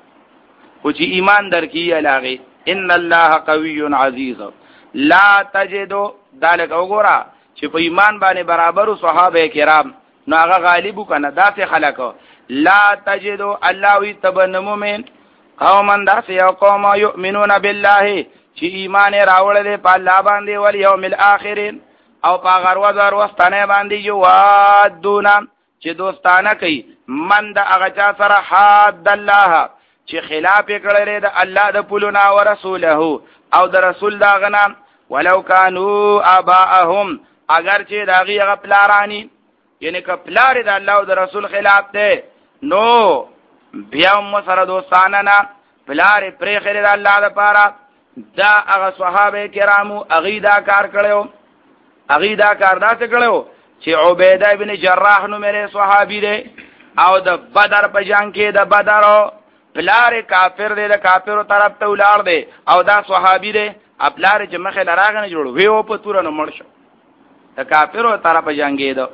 خو چې ایمان درکې علاغه ان الله قوی عزیز لا تجدو دالک وګورا چې په ایمان باندې برابر صحابه کرام نو هغه غالب کنه داسې خلکو لا تجدو الله وی تبن مومن قوما داسې یو قوم یؤمنون بالله چې ایمان راوړل دي په الله باندې او یوم الاخر او په غرو زر واستانه باندې یو وادونا چې دوستانه کوي من د هغه چا سره حد الله چې خلاف کړی د الله د پلونا او رسوله او د رسول دا غنا ولو كانوا اباءهم اگر چې داغي هغه پلارانی یعنی که پلار د الله او د رسول خلاف ده نو بیا هم سره دوستانه نه پلار پرې خیر د الله لپاره دا هغه صحابه کرامو اغیدا کار کړو اغیدا کار دا څه کړو چې عبیده ابن جراح نو مې صحابي دی او د بدر په جنگ کې د بدر پلار کافر دی د کافرو طرف ته ولاړ دی او دا صحابي دی خپلار چې مخه لراغنه جوړ ویو په تور نو مړ شو د کافرو طرف جنگي دو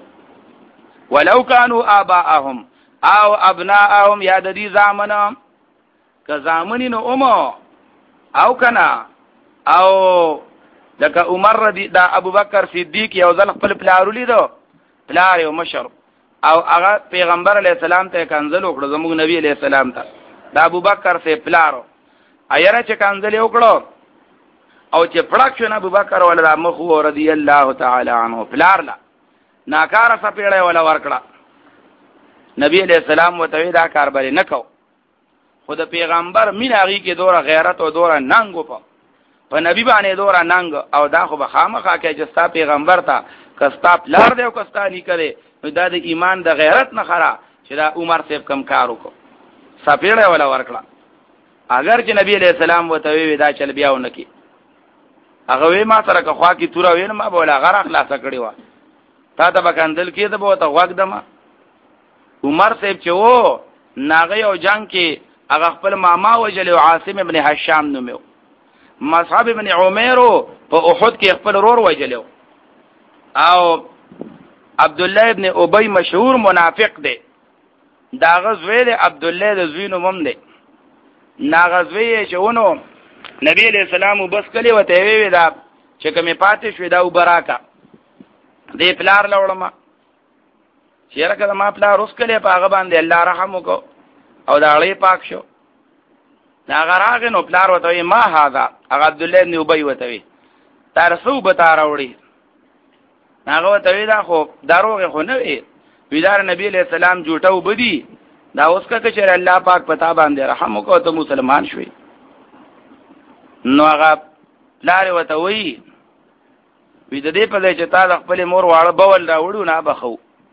ولو كانوا آباءهم او ابناءهم یا د دې زامن که زامن نو اومو او کنا او لکه عمر رضی دا ابو بکر صدیق یو ځل خپل پلارو لیدو پلار یو مشر او هغه پیغمبر علی السلام ته کنزل وکړو زموږ نبی علی السلام ته دا ابو بکر سے پلارو ایره چې کنزل وکړو او چې پړک شو نه ابو بکر ولدا مخ رضی الله تعالی عنہ پلار لا ناکار سپیړې ولا ورکړه نبی علیہ السلام وتوی دا کار بل نه کو خود پیغمبر میناغي کې دوره غیرت او دوره ننګ په په نبی باندې دوره ننګ او دا خو بخامخه کې چې ستا پیغمبر ته کستا پلار دی او کستا لیکره نو دا د ایمان د غیرت نه خره چې دا عمر صاحب کم کار وکړو سپیړې ولا ورکړه اگر چې نبی علیہ السلام وتوی دا چل بیاو نکی هغه وی ما سره که خوا کی تور وین ما بوله غره خلاص کړی و تا ته بکندل کې ته بوته غوګ دما عمر صاحب چې وو ناغه او جنگ کې هغه خپل ماما وجل عاصم ابن هشام نومو مصعب ابن عمر په احد کې خپل رور وجل او عبد الله ابن ابي مشهور منافق دی دا غزوه دی عبد الله د زوینو مم دی ناغزوی چهونو نبی علیہ السلام بس کلی و تیوی دا چکمی پاتش وی دا او براکا دی پلار لوڑما چیرکا دا ما پلار اس کلی پا آغا دی اللہ رحمو کو او دا علی پاک شو نا اگر آغی نو پلار و توی ما هادا اغا عبداللہ ابن عبی و توی تارسو بتا روڑی نا اغا و توی دا خو داروغ خو نوی ویدار نبی علیہ السلام جوٹاو بدی دا اوس کا کچر الله پاک پتا باندې رحم وکړو ته مسلمان شوي نو هغه لارې وته وی وی د دې په ځای چې تا د خپل مور واړه بول دا وړو نه بخو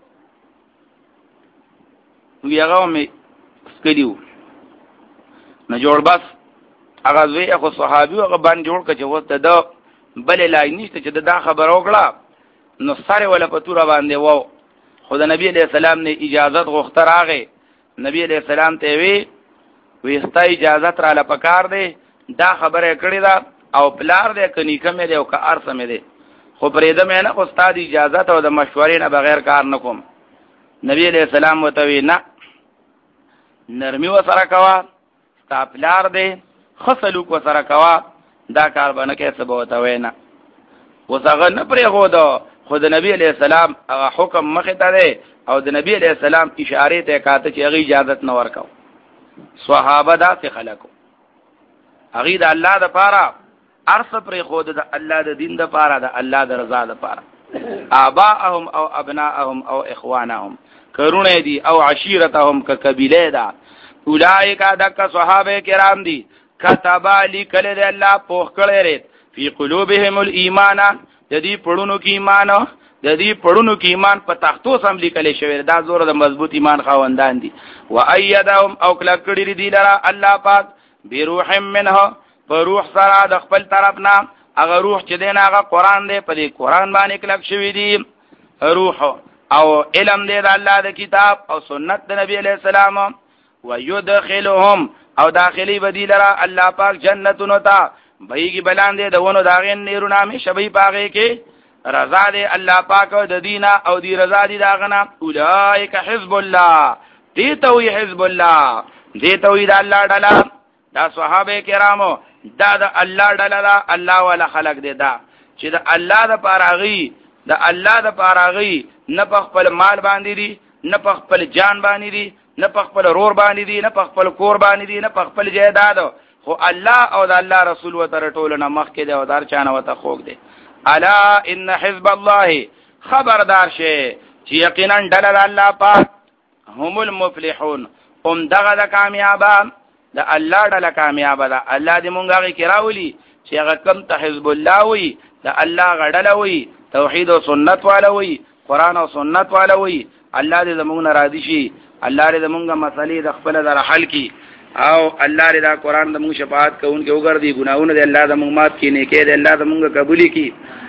وی هغه مې سکلیو نه جوړ بس هغه وی هغه صحابي هغه باندې جوړ کچ وته دا بل لای نشته چې دا خبر وکړه نو سره ولا پتور باندې وو خدای نبی علیہ السلام نے اجازت غوښتر راغې نبی علیہ السلام ته وی وستا اجازت را لپکار دی دا خبره کړی دا او پلار دې کني کمه دی او که ارسه مې دی خو پرېده مې نه استاد اجازت او د مشورې نه بغیر کار نکوم نبی علیہ السلام وتوی نه نرمي وسره کوا تا پلار دې خصلوک وسره کوا دا کار باندې کې څه بوته وینا وسغه نه پرې غوډه خود نبی علیہ السلام حکم مخه ته او د نبی علیہ السلام اشاره ته کاته چې هغه اجازه نه ورکاو صحابه دا څه خلکو هغه د الله د پاره ارث پر خود د الله د دین د پاره د الله د رضا د پاره آباءهم او ابناءهم او اخوانهم کرونه دي او عشیرتهم ک قبیله دا اولائک دک صحابه کرام دي كتب لكل الله پوخ کړي رې فی قلوبهم الايمان د دې پړونو کې ایمان د دې پړونو کې ایمان په تختو سم لیکل شوی دا زور د مضبوط ایمان خواندان دي و ايدهم او کله کړي دي لرا الله پاک بروح منه په روح سره د خپل طرفنا هغه روح چې دین هغه قران دی په دې قران باندې کلک شوی دی روح او علم دی د الله د کتاب او سنت د نبی علیہ السلام ويدخلهم او داخلي بدی لرا الله پاک جنتونو ته بهيږي بلاندې د ونو داغین نیرونه می شبي پاغه کې رضا دې الله پاک د دینه او دی رضا دې داغنا اولائک حزب الله دې ته وی حزب الله دې ته وی د الله ډلا دا صحابه کرامو دا د الله ډلا دا الله ولا خلق دې دا چې د الله د پاراغي د الله د پاراغي نه په خپل مال باندې دي نه په خپل جان باندې دي نه په خپل رور باندې دي نه په خپل کور باندې دي نه په خپل جیداد خو الله او د الله رسول وتر ټول نه مخ کې دی او دار چانه وته خوګ دی الا ان حزب الله خبردار شي چې یقینا دلل الله پاک هم المفلحون هم دغه د کامیابان د الله ډله کامیاب ده الله دې مونږه کې راولي چې هغه کم ته حزب الله وي د الله غړله وي توحید او سنت والا وي قران او سنت والا وي الله دې زمونږ راضي شي الله دې زمونږه مسلې د خپل در حل کی او الله دې دا قران د مونږ شفاعت کوونکې وګرځي ګناونه دې الله د مونږ مات کینې کې دې الله د مونږه قبولي کی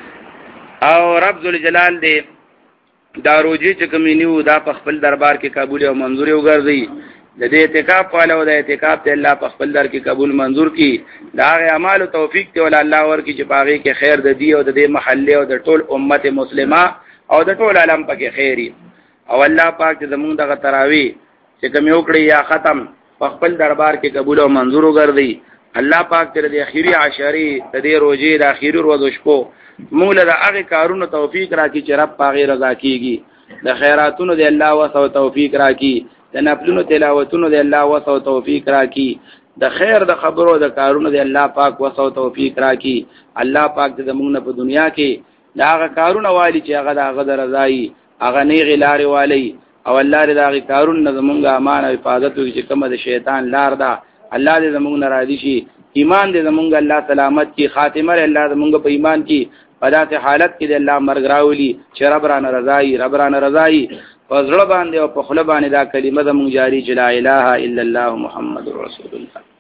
او رب ذل جلال دې دا روزي چې کمینیو دا په خپل دربار کې قبول او منظور وګرځي د دې اعتکاف والا او د اعتکاف ته الله په خپل در کې قبول منظور کی دا اعمال او توفیق ته ول الله ورکی چې پاغي کې خیر د دی او د دې محله او د ټول امت مسلمه او د ټول عالم پکې خیری او الله پاک دې زمونږ دغه تراوی چې کوم یو کړی یا ختم په خپل دربار کې قبول او منظور وګرځي الله پاک دې د اخیری عشری د دې روزي د اخیری ورځو شپو موږ له هغه کارونو توفیق راکړي چې رب پاغي رضا کیږي د خیراتونو دې الله وسو توفیق راکړي د نفلونو تلاوتونو دې الله وسو توفیق راکړي د خیر د خبرو د کارونو دې الله پاک وسو توفیق راکړي الله پاک دې زموږ په دنیا کې دا هغه کارونه والی چې هغه د هغه رضای هغه نه غلاري والی او الله دې دا هغه کارونه زموږه امان او حفاظت وکړي چې کومه د شیطان لار ده الله دې زموږ نه راضي شي ایمان دې زموږ الله سلامت کی خاتمه الله زموږ په ایمان کې پدات حالت کې دې الله مرګ راولي چې رب رانه رضای رب رانه رضای فزړه باندې او په خله باندې دا کلمه زموږ جاری چې لا اله الا الله محمد رسول الله